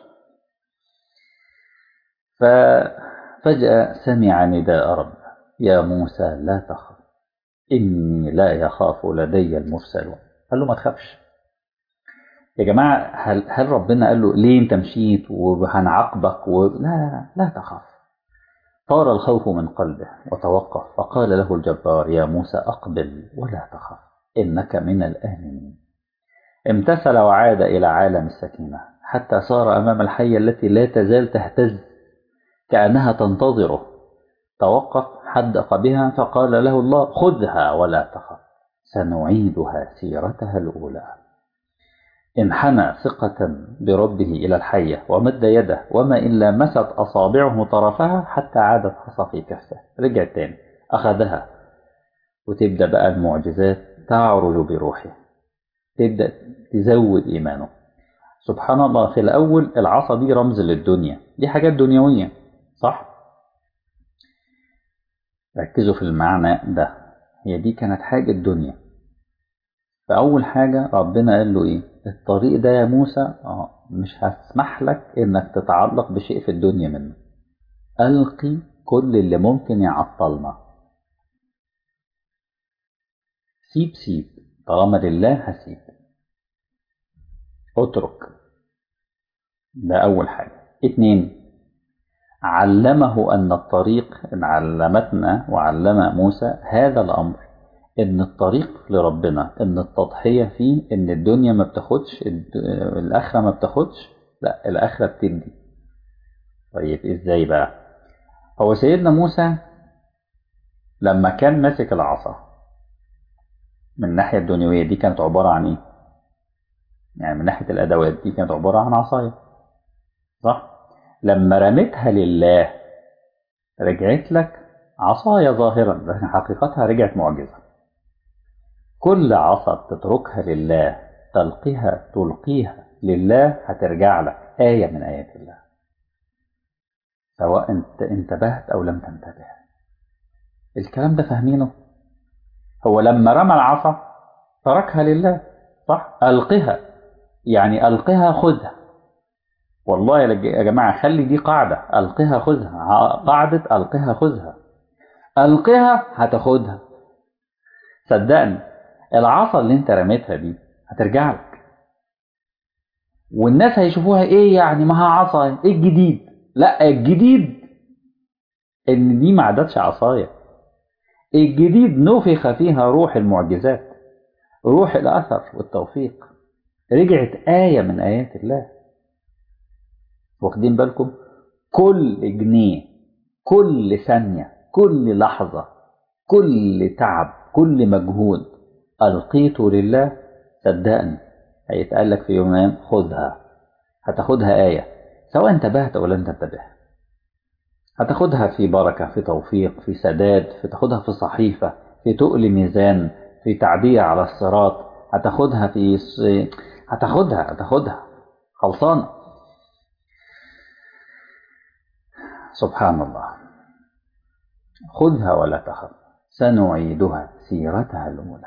ففجأة سمع نداء رب: يا موسى لا تخف إني لا يخاف لدي المرسلون. قال له ما تخافش. يا جماعة هل, هل ربنا قال له ليه انت مشيت وهنعاقبك و... لا لا لا تخف. طار الخوف من قلبه وتوقف، فقال له الجبار: يا موسى أقبل ولا تخف إنك من الآمنين. امتثل وعاد إلى عالم السكينة حتى صار أمام الحية التي لا تزال تهتز كأنها تنتظره. توقف حدق بها فقال له الله: خذها ولا تخف سنعيدها سيرتها الأولى. انحنى ثقة بربه إلى الحية ومد يده، وما إلا مست أصابعه طرفها حتى عادت حصى في كفه. رجع تاني أخذها، وتبدأ بقى المعجزات تعرج بروحه، تبدأ تزود إيمانه. سبحان الله، في الأول العصا دي رمز للدنيا، دي حاجات دنيوية صح؟ ركزوا في المعنى ده، هي دي كانت حاجة دنيا. فأول حاجة ربنا قال له إيه؟ الطريق ده يا موسى آه مش هسمح لك إنك تتعلق بشيء في الدنيا منه. ألقي كل اللي ممكن يعطلنا. سيب سيب، طالما لله هسيب. اترك. ده أول حاجة. اتنين، علمه أن الطريق، إن علمتنا وعلم موسى هذا الأمر، إن الطريق لربنا، إن التضحية فيه، إن الدنيا ما بتاخدش، الآخرة ما بتاخدش، لا الآخرة بتدي. طيب إزاي بقى؟ هو سيدنا موسى لما كان ماسك العصا من الناحية الدنيوية دي كانت عبارة عن إيه؟ يعني من ناحية الأدوات دي كانت عبارة عن عصاية صح؟ لما رميتها لله رجعت لك عصاية ظاهرا، لكن حقيقتها رجعت معجزة. كل عصا بتتركها لله، تلقيها تلقيها لله، هترجع لك آية من آيات الله، سواء انت انتبهت أو لم تنتبه. الكلام ده فاهمينه؟ هو لما رمى العصا تركها لله صح؟ ألقها، يعني ألقها خذها. والله يا جماعة خلي دي قاعدة، ألقها خذها، قاعدة ألقها خذها. ألقها هتاخدها. صدقني العصا اللي انت رميتها دي هترجع لك، والناس هيشوفوها ايه يعني، ما هي عصا، ايه الجديد؟ لا الجديد ان دي ما عادتش عصايه، الجديد نفخ فيها روح المعجزات، روح الاثر والتوفيق، رجعت آية من آيات الله. واخدين بالكم؟ كل جنيه، كل ثانية، كل لحظة، كل تعب، كل مجهود ألقيته لله، صدقني هيتقال لك في يومين خذها، هتاخدها آية، سواء انتبهت أو لم تنتبه. هتاخدها في بركة، في توفيق، في سداد، في تاخدها في صحيفة، في تقل ميزان، في تعدية على الصراط. هتاخدها في هتاخدها هتاخدها خلصانة. سبحان الله. خذها ولا تخف سنعيدها سيرتها الأولى.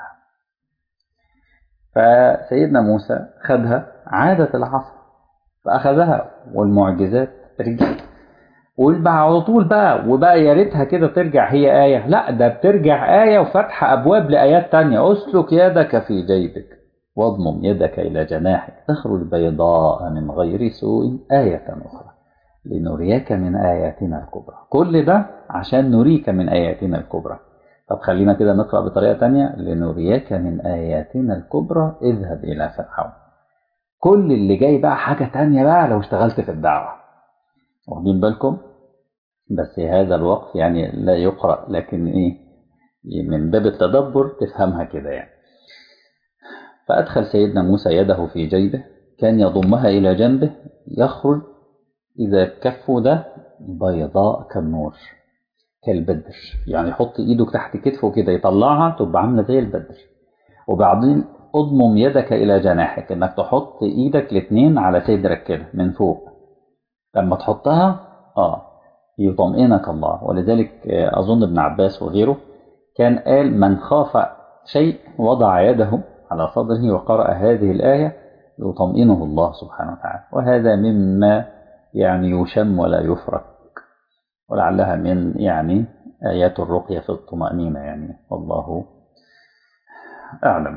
فسيدنا موسى خدها، عادت العصا فأخذها والمعجزات رجعت. قول بقى على طول بقى، وبقى يا ريتها كده ترجع هي آية، لا ده بترجع آية وفتح أبواب لآيات تانية. أسلك يدك في جيبك واضمم يدك إلى جناحك تخرج بيضاء من غير سوء آية أخرى لنريك من آياتنا الكبرى. كل ده عشان نريك من آياتنا الكبرى. طب خلينا كده نقرأ بطريقة تانية، لنريك من آياتنا الكبرى اذهب إلى فرعون. كل اللي جاي بقى حاجة تانية بقى لو اشتغلت في الدعوة. واخدين بالكم؟ بس هذا الوقف يعني لا يقرأ، لكن إيه من باب التدبر تفهمها كده يعني. فأدخل سيدنا موسى يده في جيبه، كان يضمها إلى جنبه، يخرج إذا كفه ده بيضاء كالنور كالبدر، يعني يحط إيده تحت كتفه كده يطلعها تبقى عاملة زي البدر. وبعدين اضمم يدك إلى جناحك، إنك تحط إيدك الاتنين على صدرك كده من فوق. لما تحطها آه يطمئنك الله. ولذلك أظن ابن عباس وغيره كان قال من خاف شيء وضع يده على صدره وقرأ هذه الآية يطمئنه الله سبحانه وتعالى. وهذا مما يعني يشم ولا يفرق، ولعلها من يعني آيات الرقية في الطمأنينة يعني، والله أعلم.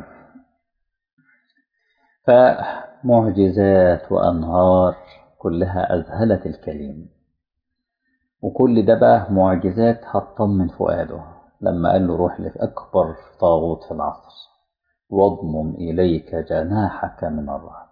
فمعجزات وأنهار كلها أذهلت الكليم، وكل ده بقى معجزات هتطمن فؤاده لما قال له روح لأكبر طاغوت في العصر واضمم إليك جناحك من الرهب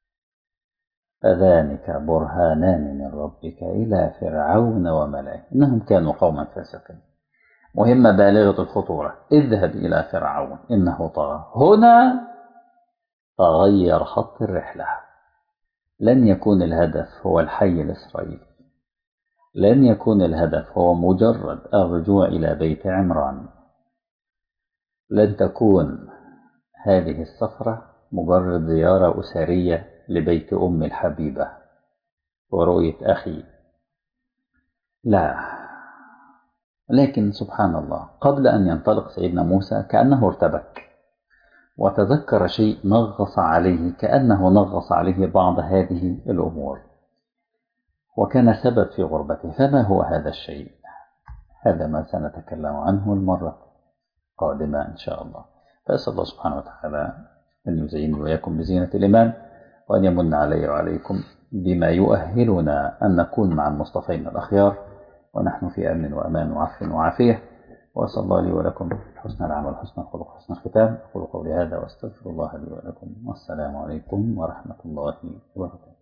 فذلك برهانان من ربك إلى فرعون وملئه إنهم كانوا قوما فاسقين. مهمة بالغة الخطورة، اذهب إلى فرعون إنه طغى. هنا تغير خط الرحلة، لن يكون الهدف هو الحي الإسرائيلي، لن يكون الهدف هو مجرد الرجوع إلى بيت عمران، لن تكون هذه السفرة مجرد زيارة أسرية لبيت أم الحبيبة ورؤية أخي، لا. لكن سبحان الله قبل أن ينطلق سيدنا موسى كأنه ارتبك وتذكر شيء نغص عليه، كأنه نغص عليه بعض هذه الأمور وكان سبب في غربته. فما هو هذا الشيء؟ هذا ما سنتكلم عنه المرة القادمة إن شاء الله. فأسأل الله سبحانه وتعالى أن يزينني وإياكم بزينة الإيمان، وأن يمن علي وعليكم بما يؤهلنا أن نكون مع المصطفين الأخيار ونحن في أمن وأمان وعفو وعافية. وأسأل الله لي ولكم حسن العمل حسن الخلق حسن الختام. أقول قولي هذا وأستغفر الله لي ولكم، والسلام عليكم ورحمة الله وبركاته.